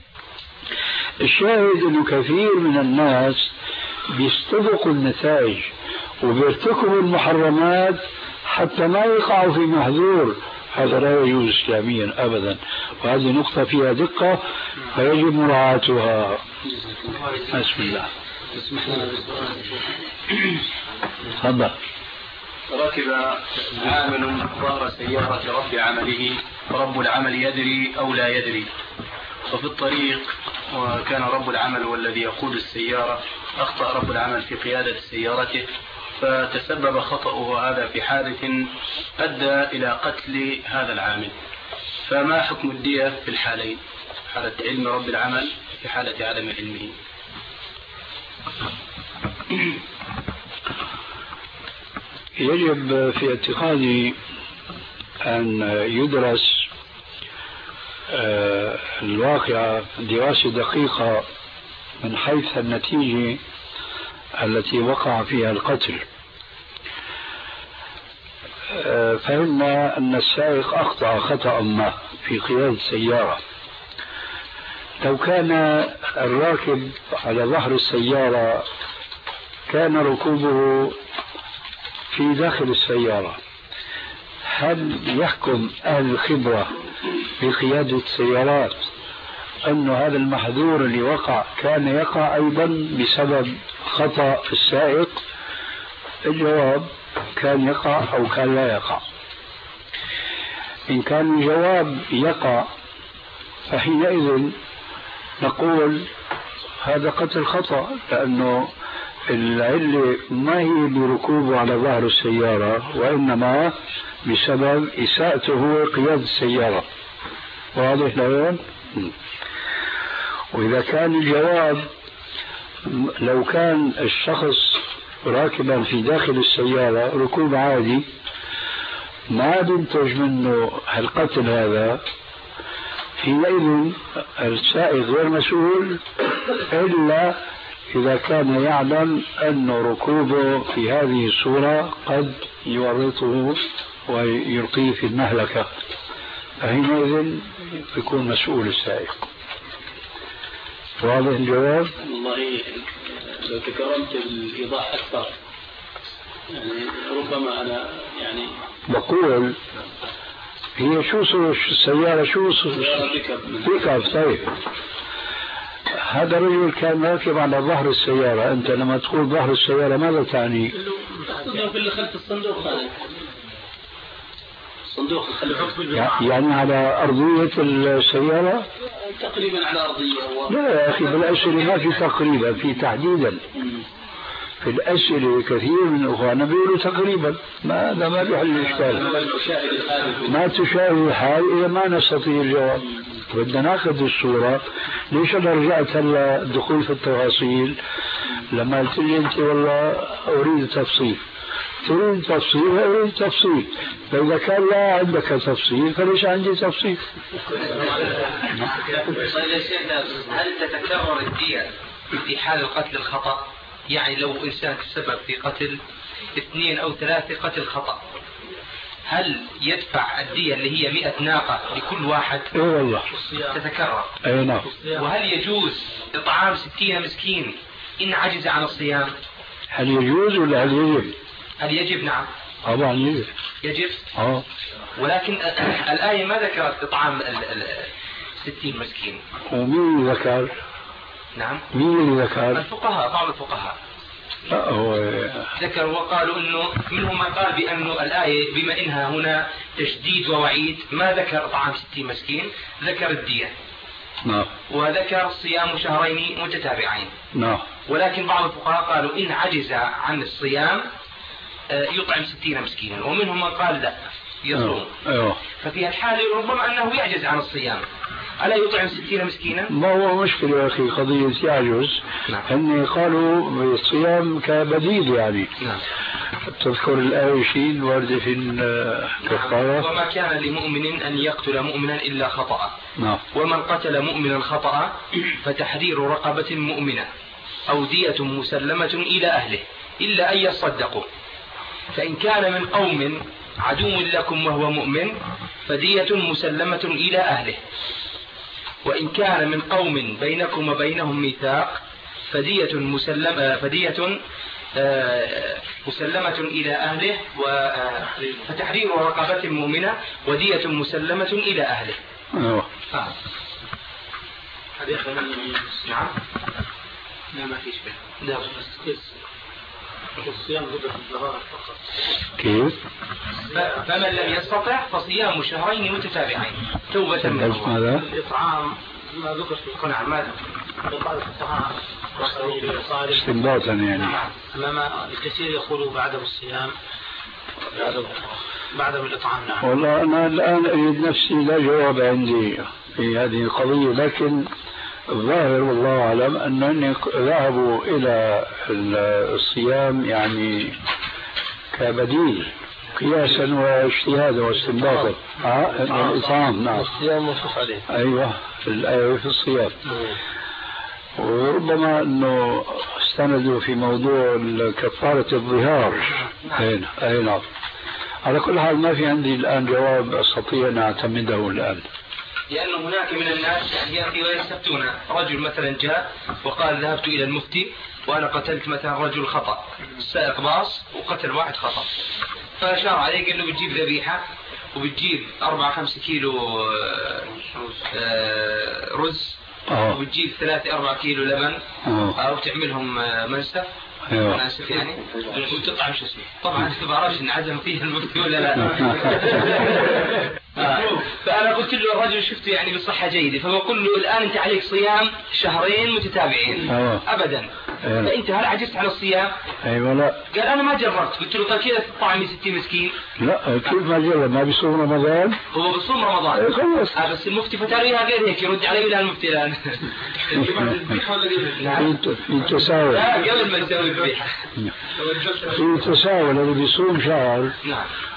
الشاهد أنه كثير من الناس بيستبقوا النتائج وبيرتكبوا المحرمات حتى ما يقعوا في محذور، هذا لا يجوز إسلاميا أبدا، وهذه نقطة فيها دقة فيجب مراعاتها. بسم الله. تفضل. ركب عامل ظهر سيارة رب عمله، رب العمل يدري أو لا يدري، وفي الطريق وكان رب العمل والذي يقود السيارة أخطأ رب العمل في قيادة سيارته، فتسبب خطأه هذا في حادث أدى إلى قتل هذا العامل. فما حكم الدية في الحالين، حالة علم رب العمل في حالة عدم علمه؟ يجب في اعتقادي أن يدرس الواقع دراسة دقيقة من حيث النتيجة التي وقع فيها القتل. فهمنا أن السائق أخطأ خطأ ما في قيادة السيارة. لو كان الراكب على ظهر السيارة كان ركوبه في داخل السيارة، هل يحكم أهل الخبرة بقيادة السيارات أن هذا المحذور اللي وقع كان يقع أيضا بسبب خطأ السائق؟ الجواب كان يقع أو كان لا يقع. إن كان الجواب يقع فحينئذ نقول هذا قتل خطأ، لأنه العلة ما هي بركوبه على ظهر السيارة، وإنما بسبب إساءته قيادة السيارة. واضح لون؟ وإذا كان الجواب لو كان الشخص راكبا في داخل السيارة ركوب عادي ما بينتج منه القتل هذا، حينئذ السائق غير مسؤول إلا إذا كان يعلم أن ركوبه في هذه الصورة قد يورطه ويلقيه في المهلكة، فحينئذ يكون مسؤول السائق. واضح الجواب؟ والله لو تكرمت الإيضاح أكثر، يعني ربما أنا يعني بقول هي شو السيارة؟ شو بيك اب؟ طيب هذا الرجل كان راكب على ظهر السيارة. أنت لما تقول ظهر السيارة ماذا تعني؟ في اللي خلف الصندوق هذا، الصندوق يعني على أرضية السيارة؟ تقريبا على أرضية. لا يا أخي بالأسئلة ما في تقريبا، في تحديدا. في الأسئلة كثير من أخواننا بيقولوا تقريبا، ما هذا ما بيحل الإشكال. ما تشاهد الحال إذا ما نستطيع الجواب. بدنا ناخذ الصورة. ليش أنا رجعت هلا الدخول في التفاصيل لما قلت لي أنت والله أريد تفصيل؟ تريد تفصيل أريد تفصيل، فإذا كان لا عندك تفصيل فليش عندي تفصيل؟ هل تتكرر الدية في حال القتل الخطأ؟ يعني لو إنسان تسبب في قتل اثنين أو ثلاثة قتل خطأ، هل يدفع الدية اللي هي مئة ناقة لكل واحد؟ اي والله تتكرر. اي نعم. وهل يجوز إطعام ستين مسكين إن عجز عن الصيام؟ هل يجوز ولا هل يجب؟ هل يجب؟ نعم طبعا يجب. يجب؟ اه ولكن الآية ما ذكرت إطعام ستين مسكين. ومين ذكر؟ نعم مين اللي ذكر؟ الفقهاء، بعض الفقهاء لا هو ذكروا وقالوا انه منهم من قال بأن الآية بما انها هنا تشديد ووعيد ما ذكر طعام ستين مسكين، ذكر الدية. نعم. وذكر صيام شهرين متتابعين. نعم. ولكن بعض الفقهاء قالوا إن عجز عن الصيام يطعم ستين مسكينا، ومنهم من قال لا يصوم. أيوه. ففي الحالة ربما أنه يعجز عن الصيام، ألا يطعم ستين مسكينا؟ ما هو مشكلة يا أخي قضية يعجز. نعم. أن قالوا بالصيام كبديل يعني. نعم. تذكر الآية شيء الواردة في الكفارة. نعم. وما كان لمؤمن أن يقتل مؤمنا إلا خطأ. نعم. ومن قتل مؤمنا خطأ فتحرير رقبة مؤمنة أو دية مسلمة إلى أهله إلا أن يصدقوا، فإن كان من قوم عدو لكم وهو مؤمن فدية مسلمة إلى أهله، وإن كان من قوم بينكم وبينهم ميثاق فدية مسلمة فدية مسلمة إلى أهله فتحرير رقبة مؤمنة ودية مسلمة إلى أهله. أيوه. آه. نعم. لا ما فيش به. لا. الصيام مدة الظهار فقط. كيف؟ فمن لم يستطع فصيام شهرين متتابعين توبة من الله. الإطعام ما ذكر في القناع، ما ذكر الفقهاء استنباطا يعني. أمام الكثير يقولوا بعدم الصيام بعدم الإطعام. نعم. والله أنا الآن أريد نفسي لا جواب عندي في هذه القضية، لكن الظاهر والله أعلم أنهم ذهبوا إلى الصيام يعني كبديل قياسا واجتهادا واستنباطا. اه الإطعام. نعم. الصيام منصوص عليه. أيوه في الآية في الصيام. وربما أنه استندوا في موضوع كفارة الظهار. أين أين نعم. على كل حال ما في عندي الآن جواب أستطيع أن أعتمده الآن، لأن هناك من الناس يعني يأتي ويستفتون. رجل مثلا جاء وقال ذهبت إلى المفتي وأنا قتلت مثلا رجل خطأ، سائق باص وقتل واحد خطأ، فأشار عليه قال له بتجيب ذبيحة وبتجيب أربعة خمسة كيلو رز أوه. وبتجيب ثلاثة أربعة كيلو لبن أوه. أو تعملهم منسف. أيوه. أنا آسف يعني وتطعم شو اسمه. طبعا أنت بعرفش إن عزم فيه المفتي ولا لا. فأنا قلت له الرجل شفته يعني بصحة جيدة، فبقول له الآن أنت عليك صيام شهرين متتابعين. أوه. أبدا. أيوه. فأنت هل عجزت عن الصيام؟ أيوه. لا. قال أنا ما جربت. قلت له طيب كذا تطعمي ستين مسكين؟ لا كيف ما جرب؟ ما بيصوم رمضان؟ هو بصوم رمضان. أيه خلص. آه بس المفتي فتاويها غير هيك، يرد علي ولا المفتي الآن؟ في تساؤل. لا قبل ما يسوي الذبيحة. في تساؤل اللي بيصوم شهر نعم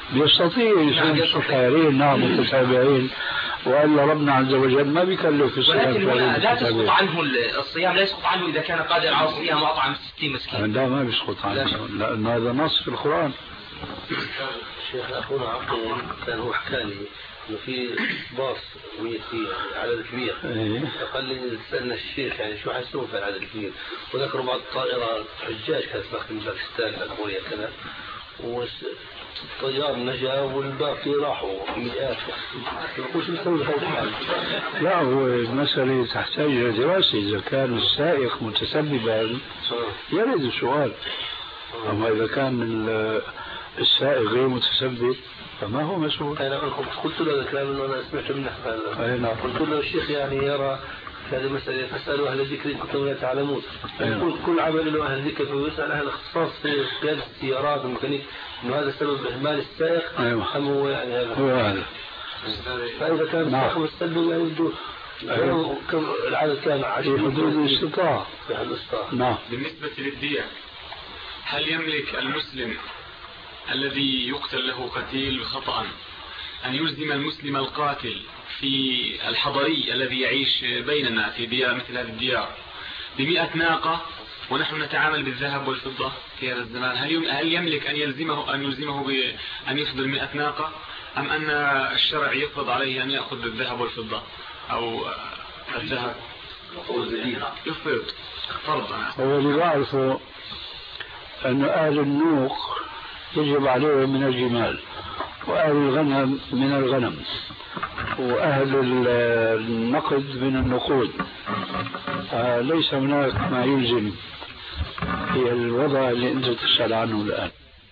بيستطيع يصير شهرين نعم متتابعين، وإلا ربنا عز وجل ما بيكلف الصيام. ولكن هنا لا تسقط عنه الصيام، لا يسقط عنه إذا كان قادر على الصيام وأطعم ستين مسكين. لا ما بيسقط عنه، لأن هذا نص في القرآن. شيخ أخونا عبد كان هو حكى لي إنه في باص ويتي عدد كبير، فقال لي سألنا الشيخ يعني شو حيسوون في العدد الكبير، وذكروا بعض الطائرات حجاج كانت من باكستان كوريا كذا، والطيار نجا والباقي راحوا مئات. وش نسوي بهذا الحال؟ لا هو المسألة تحتاج إلى دراسة. إذا كان السائق متسببا يرد السؤال، أما إذا كان السائق غير متسبب فما هو مسؤول. أنا قلت له هذا الكلام أنه أنا سمعت منه، قلت له الشيخ يعني يرى هذه مسألة فاسألوا أهل الذكر إن كنتم لا تعلمون. يقول كل عمل له أهل الذكر، فيسأل أهل الاختصاص في قيادة السيارات والميكانيك إنه هذا سبب إهمال السائق أم هو يعني هذا هو هذا. فإذا كان السائق مستلزم يعني بدون كم العدد كان عشرين حدود الاستطاعة. نعم. بالنسبة للدية، هل يملك المسلم الذي يقتل له قتيل خطأ أن يلزم المسلم القاتل في الحضري الذي يعيش بيننا في ديار مثل هذه الديار بمئة ناقة ونحن نتعامل بالذهب والفضة في هذا الزمان؟ هل هل يملك أن يلزمه أن يلزمه بأن يحضر مئة ناقة، أم أن الشرع يفرض عليه أن يأخذ الذهب والفضة أو الذهب يفرض فرضا؟ هو اللي بعرفه أن أهل النوق يجب عليهم من الجمال، وأهل الغنم من الغنم، وأهل النقد من النقود. ليس هناك ما يلزم في الوضع اللي أنت تسأل عنه الآن.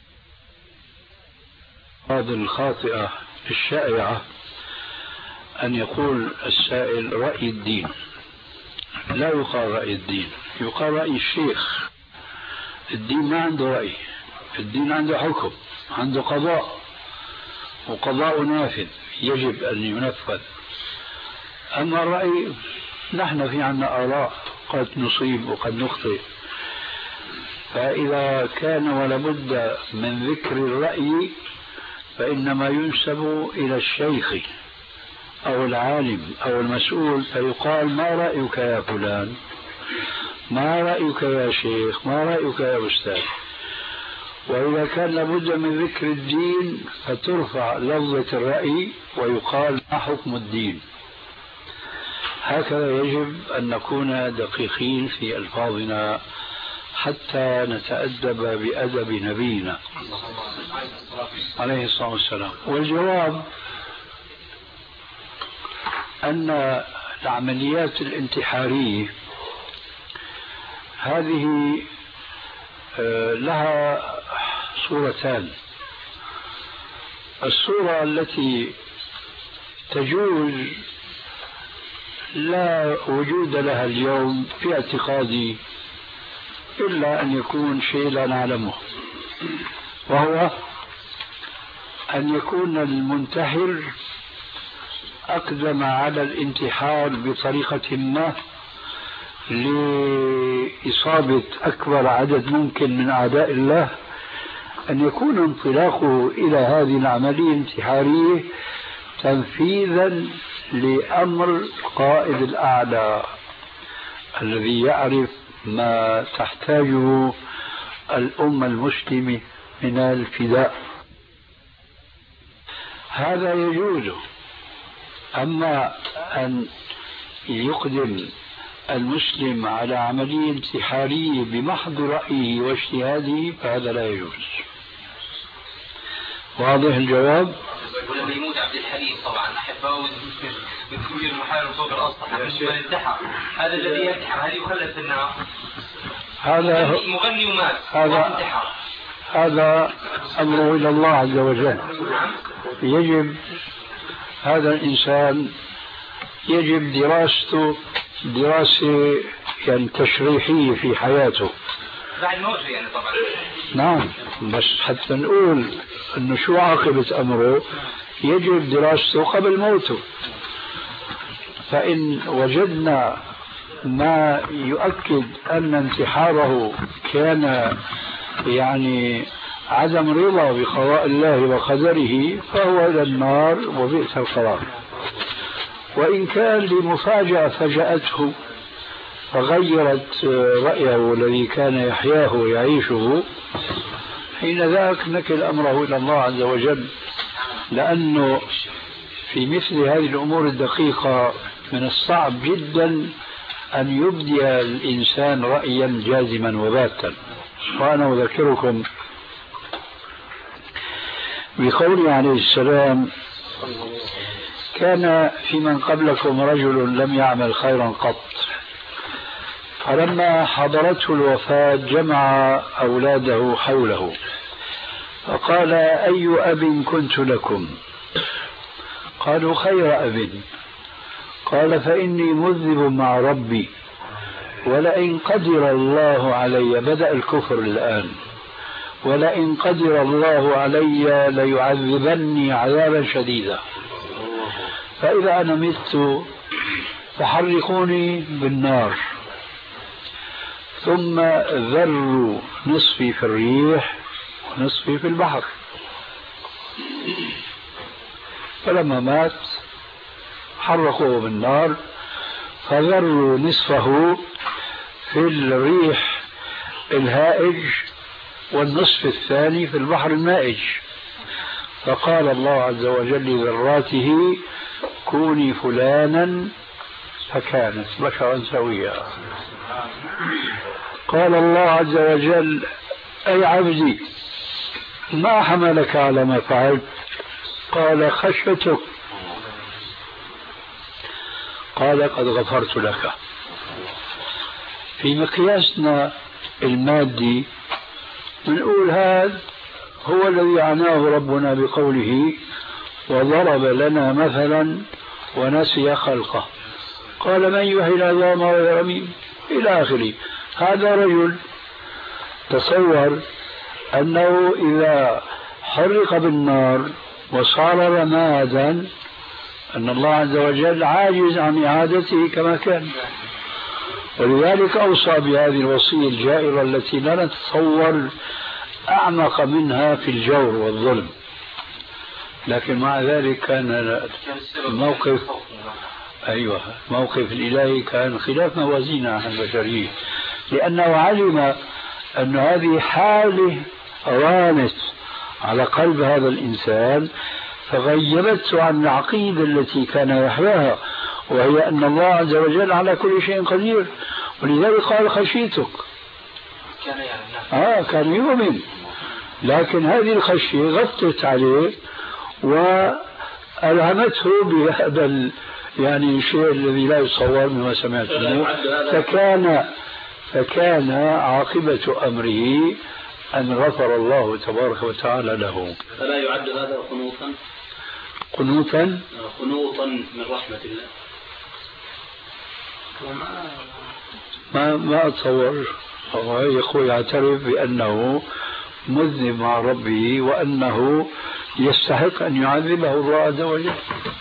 هذه الخاطئة الشائعة أن يقول السائل رأي الدين. لا يقال رأي الدين، يقال رأي الشيخ. الدين ما عنده رأي، الدين عنده حكم، عنده قضاء، وقضاء نافذ يجب أن ينفذ. أما الرأي نحن في عنا آراء قد نصيب وقد نخطئ، فإذا كان ولابد من ذكر الرأي فإنما ينسب إلى الشيخ أو العالم أو المسؤول، فيقال ما رأيك يا فلان، ما رأيك يا شيخ، ما رأيك يا أستاذ. وإذا كان لابد من ذكر الدين فترفع لفظة الرأي ويقال ما حكم الدين. هكذا يجب أن نكون دقيقين في ألفاظنا حتى نتأدب بأدب نبينا عليه الصلاة والسلام. والجواب أن العمليات الانتحارية هذه لها صورتان. الصورة التي تجوز لا وجود لها اليوم في اعتقادي إلا أن يكون شيء لا نعلمه، وهو أن يكون المنتحر أقدم على الانتحار بطريقة ما لإصابة أكبر عدد ممكن من أعداء الله، أن يكون انطلاقه إلى هذه العملية الانتحارية تنفيذا لأمر القائد الأعلى الذي يعرف ما تحتاجه الأمة المسلمة من الفداء. هذا يجوز. أما أن يقدم المسلم على عملية انتحارية بمحض رأيه واجتهاده فهذا لا يجوز. واضح الجواب؟ ولما يموت عبد الحليم طبعا أحبه بالكبير المحارب فوق الأسطح من انتحر، هذا الذي ينتحر هل يخلد في النار؟ هذا مغني ومات هذا انتحر، هذا أمره إلى الله عز وجل. يجب هذا الإنسان يجب دراسته دراسة يعني تشريحية في حياته بعد موته يعني طبعا. نعم، بس حتى نقول انه شو عاقبة امره يجب دراسته قبل موته. فإن وجدنا ما يؤكد أن انتحاره كان يعني عدم رضا بقضاء الله وقدره فهو إلى النار وبئس القرار. وإن كان لمفاجأة فجأته فغيرت رأيه الذي كان يحياه ويعيشه، حين ذاك نكل أمره إلى الله عز وجل، لأنه في مثل هذه الأمور الدقيقة من الصعب جدا أن يبدي الإنسان رأيا جازما وباتا. وأنا أذكركم بقوله عليه السلام: كان في من قبلكم رجل لم يعمل خيرا قط، فلما حضرته الوفاة جمع أولاده حوله فقال: أي أب كنت لكم؟ قالوا: خير أب. قال: فإني مذنب مع ربي، ولئن قدر الله علي، بدأ الكفر الآن، ولئن قدر الله علي ليعذبني عذابا شديدا، فإذا أنا مت فحرقوني بالنار ثم ذروا نصفي في الريح ونصفي في البحر. فلما مات حرقوه بالنار فذروا نصفه في الريح الهائج والنصف الثاني في البحر المائج. فقال الله عز وجل لذراته: كوني فلانا، فكانت بشرا سويا. قال الله عز وجل: أي عبدي ما حملك على ما فعلت؟ قال: خشيتك. قال: قد غفرت لك. في مقياسنا المادي بنقول هذا هو الذي عناه ربنا بقوله: وضرب لنا مثلا ونسي خلقه، قال: من يحيي العظام وهي رميم، إلى آخره. هذا رجل تصور أنه إذا حرق بالنار وصار رمادا أن الله عز وجل عاجز عن إعادته كما كان، ولذلك أوصى بهذه الوصية الجائرة التي لا نتصور أعمق منها في الجور والظلم. لكن مع ذلك كان الموقف أيوة موقف الإلهي كان خلاف موازينه عن البشرية، لأنه علم أن هذه حالة رانت على قلب هذا الإنسان فغيبته عن العقيدة التي كان يحياها، وهي أن الله عز وجل على كل شيء قدير. ولذلك قال: خشيتك. كان يعني آه كان يؤمن، لكن هذه الخشية غطت عليه وألهمته بهذا يعني الشيء الذي لا يتصور مما سمعت منه، فكان فكان عاقبة أمره أن غفر الله تبارك وتعالى له. فلا يعد هذا قنوطا قنوطا قنوطا من رحمة الله؟ ما ما أتصور. هو يقول يعترف بأنه مذنب مع ربه وأنه يستحق أن يعذبه الله عز وجل.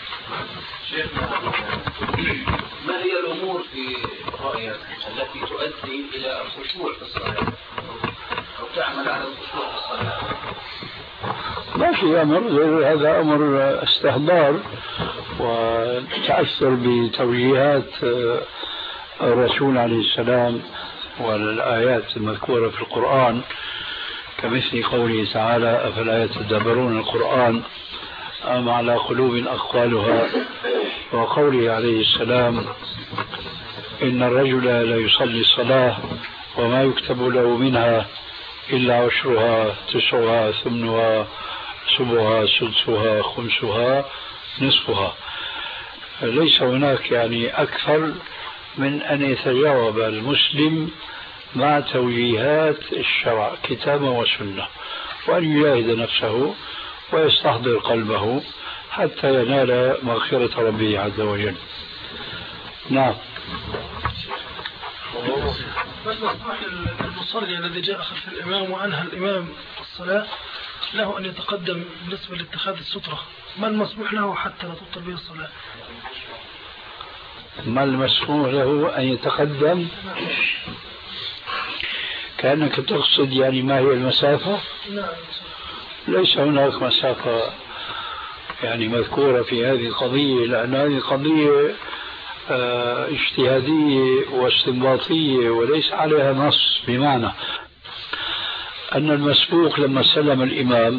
ما هي الأمور في رأيك التي تؤدي إلى الخشوع في الصلاة أو تعمل على الخشوع في الصلاة؟ ما في أمر غير هذا، أمر استهدار وتأثر بتوجيهات الرسول عليه السلام والآيات المذكورة في القرآن، كمثل قوله تعالى: أفلا يتدبرون القرآن أم على قلوب أقفالها، وقوله عليه السلام: إن الرجل لا يصلي الصلاة وما يكتب له منها إلا عشرها تسعها ثمنها سبعها سدسها خمسها نصفها. ليس هناك يعني أكثر من أن يتجاوب المسلم مع توجيهات الشرع كتابا وسنة، وأن يجاهد نفسه ويستحضر قلبه حتى ينال مغفرة ربه عز وجل. نعم. بس مسموح للمصلي الذي جاء خلف الإمام وأنهى الإمام الصلاة له أن يتقدم بالنسبة لاتخاذ السترة، ما المسموح له حتى لا تبطل به الصلاة؟ ما المسموح له أن يتقدم؟ كأنك تقصد يعني ما هي المسافة؟ نعم. ليس هناك مسافة يعني مذكورة في هذه القضية، لأن هذه قضية اه اجتهادية واستنباطية وليس عليها نص، بمعنى أن المسبوق لما سلم الإمام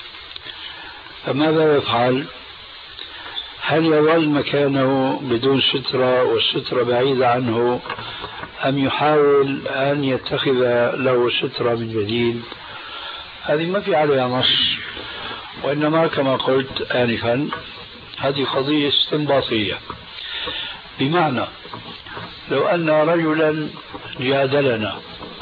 فماذا يفعل؟ هل يظل مكانه بدون سترة والسترة بعيدة عنه، أم يحاول أن يتخذ له سترة من جديد؟ هذه ما في عليها نص، وإنما كما قلت آنفا هذه قضية استنباطية. بمعنى لو أن رجلا جادلنا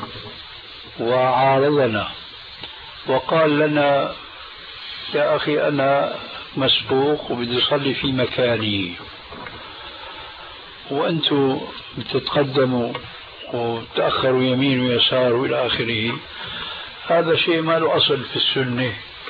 وعارضنا وقال لنا يا أخي أنا مسبوق وبدي أصلي في مكاني وأنتم بتتقدموا وتأخروا يمين ويسار وإلى آخره، هذا شيء ما له أصل في السنة،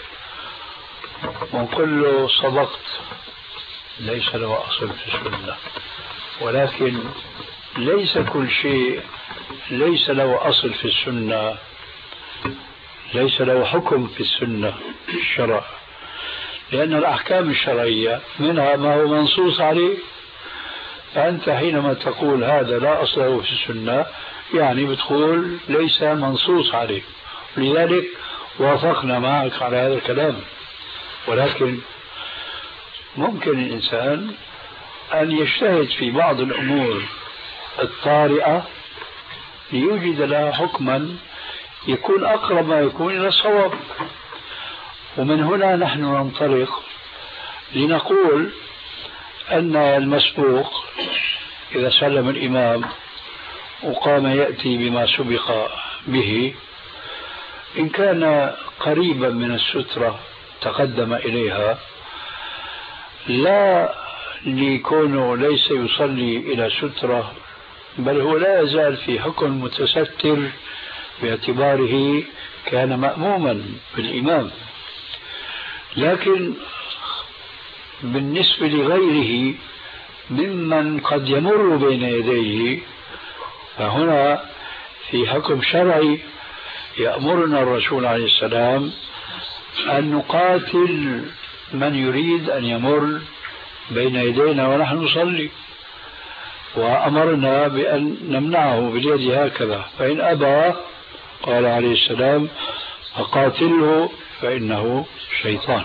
ونقول له صدقت، ليس له أصل في السنة. ولكن ليس كل شيء ليس له أصل في السنة ليس له حكم في السنة في الشرع، لأن الأحكام الشرعية منها ما هو منصوص عليه. فأنت حينما تقول هذا لا أصل له في السنة يعني بتقول ليس منصوص عليه، لذلك وافقنا معك على هذا الكلام. ولكن ممكن الإنسان أن يجتهد في بعض الأمور الطارئة ليوجد لها حكما يكون أقرب ما يكون إلى الصواب. ومن هنا نحن ننطلق لنقول أن المسبوق إذا سلم الإمام وقام يأتي بما سبق به، إن كان قريبا من السترة تقدم إليها، لا ليكونه ليس يصلي إلى سترة، بل هو لا يزال في حكم متستر باعتباره كان مأموما بالإمام. لكن بالنسبة لغيره ممن قد يمر بين يديه، فهنا في حكم شرعي يأمرنا الرسول عليه السلام أن نقاتل من يريد أن يمر بين يدينا ونحن نصلي، وأمرنا بأن نمنعه باليد هكذا، فإن أبى قال عليه السلام فقاتله فإنه شيطان.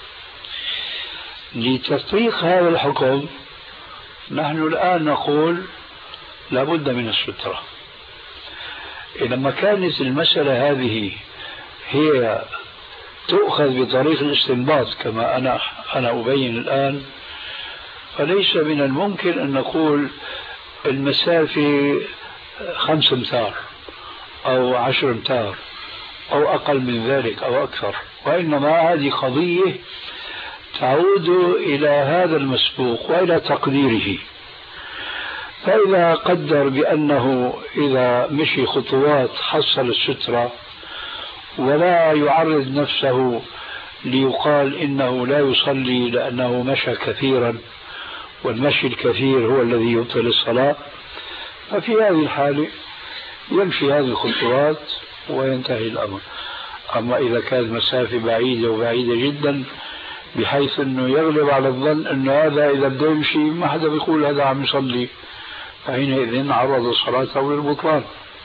لتطبيق هذا الحكم نحن الآن نقول لابد من السترة. لما كانت المسألة هذه هي تؤخذ بطريق الاستنباط كما أنا أنا أبين الآن، فليس من الممكن أن نقول المسافة خمس أمتار أو عشر أمتار أو أقل من ذلك أو أكثر، وإنما هذه قضية تعود إلى هذا المسبوق وإلى تقديره. فإذا قدر بأنه إذا مشي خطوات حصل السترة ولا يعرض نفسه ليقال إنه لا يصلي لأنه مشى كثيرا، والمشي الكثير هو الذي يبطل الصلاة، ففي هذه الحالة يمشي هذه الخطوات وينتهي الأمر. أما إذا كانت مسافة بعيدة وبعيدة جدا بحيث أنه يغلب على الظن أنه هذا إذا بده يمشي ما حدا بيقول هذا عم يصلي، فحينئذ عرض صلاته للبطلان.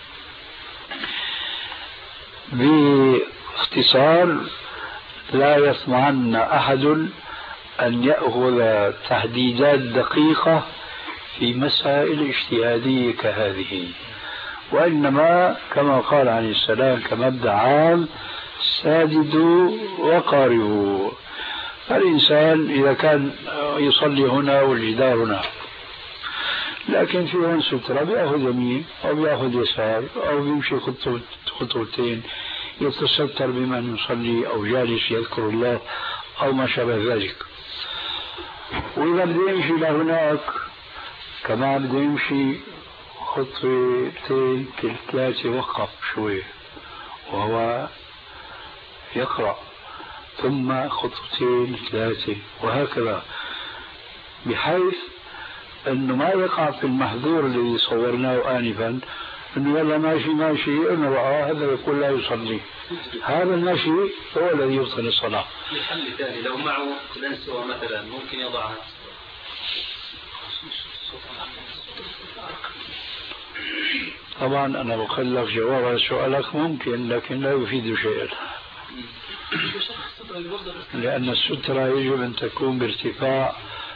باختصار لا يطمعن أحد أن يأخذ تحديدات دقيقة في مسائل اجتهادية كهذه، وإنما كما قال عليه السلام كمبدأ عام ساددوا وقاربوا. فالإنسان إذا كان يصلي هنا والجدار هنا لكن في هون سترة بيأخذ يمين أو بيأخذ يسار أو بيمشي خطوتين يتستر بمن يصلي أو جالس يذكر الله أو ما شابه ذلك. وإذا بده يمشي لهناك كما بده يمشي خطوتين ثلاثة وقف شوي وهو يقرأ، ثم خطوتين ثلاثة وهكذا، بحيث أنه ما يقع في المحظور الذي صورناه آنفا انه والله ماشي ماشي انه هذا يقول لا يصلي، هذا الماشي هو الذي يبطل الصلاة. لحل ثاني لو معه لنسوة مثلا ممكن يضعها. طبعا أنا بقول لك جواب على سؤالك ممكن، لكن لا يفيد شيئا، لأن السترة يجب أن تكون بارتفاع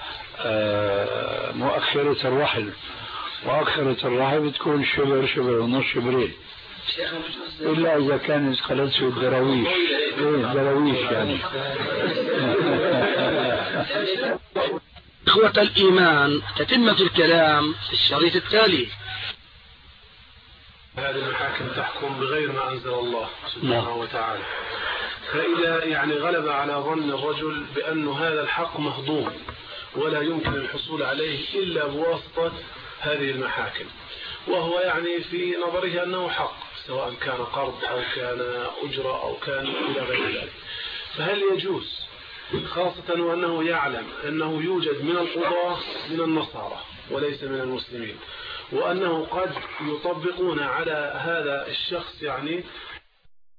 مؤخرة الرحل، مؤخرة الرحل بتكون شبر شبر ونص شبرين، إلا إذا كانت خلص الدراويش. إيه دراويش يعني. إخوة الإيمان، تتمة الكلام في الشريط التالي. هذه المحاكم تحكم بغير ما أنزل الله سبحانه وتعالى، فإذا يعني غلب على ظن الرجل بأن هذا الحق مهضوم ولا يمكن الحصول عليه إلا بواسطة هذه المحاكم، وهو يعني في نظره أنه حق سواء كان قرض أو كان أجرة أو كان إلى غير ذلك، فهل يجوز خاصة وأنه يعلم أنه يوجد من القضاة من النصارى وليس من المسلمين، وأنه قد يطبقون على هذا الشخص يعني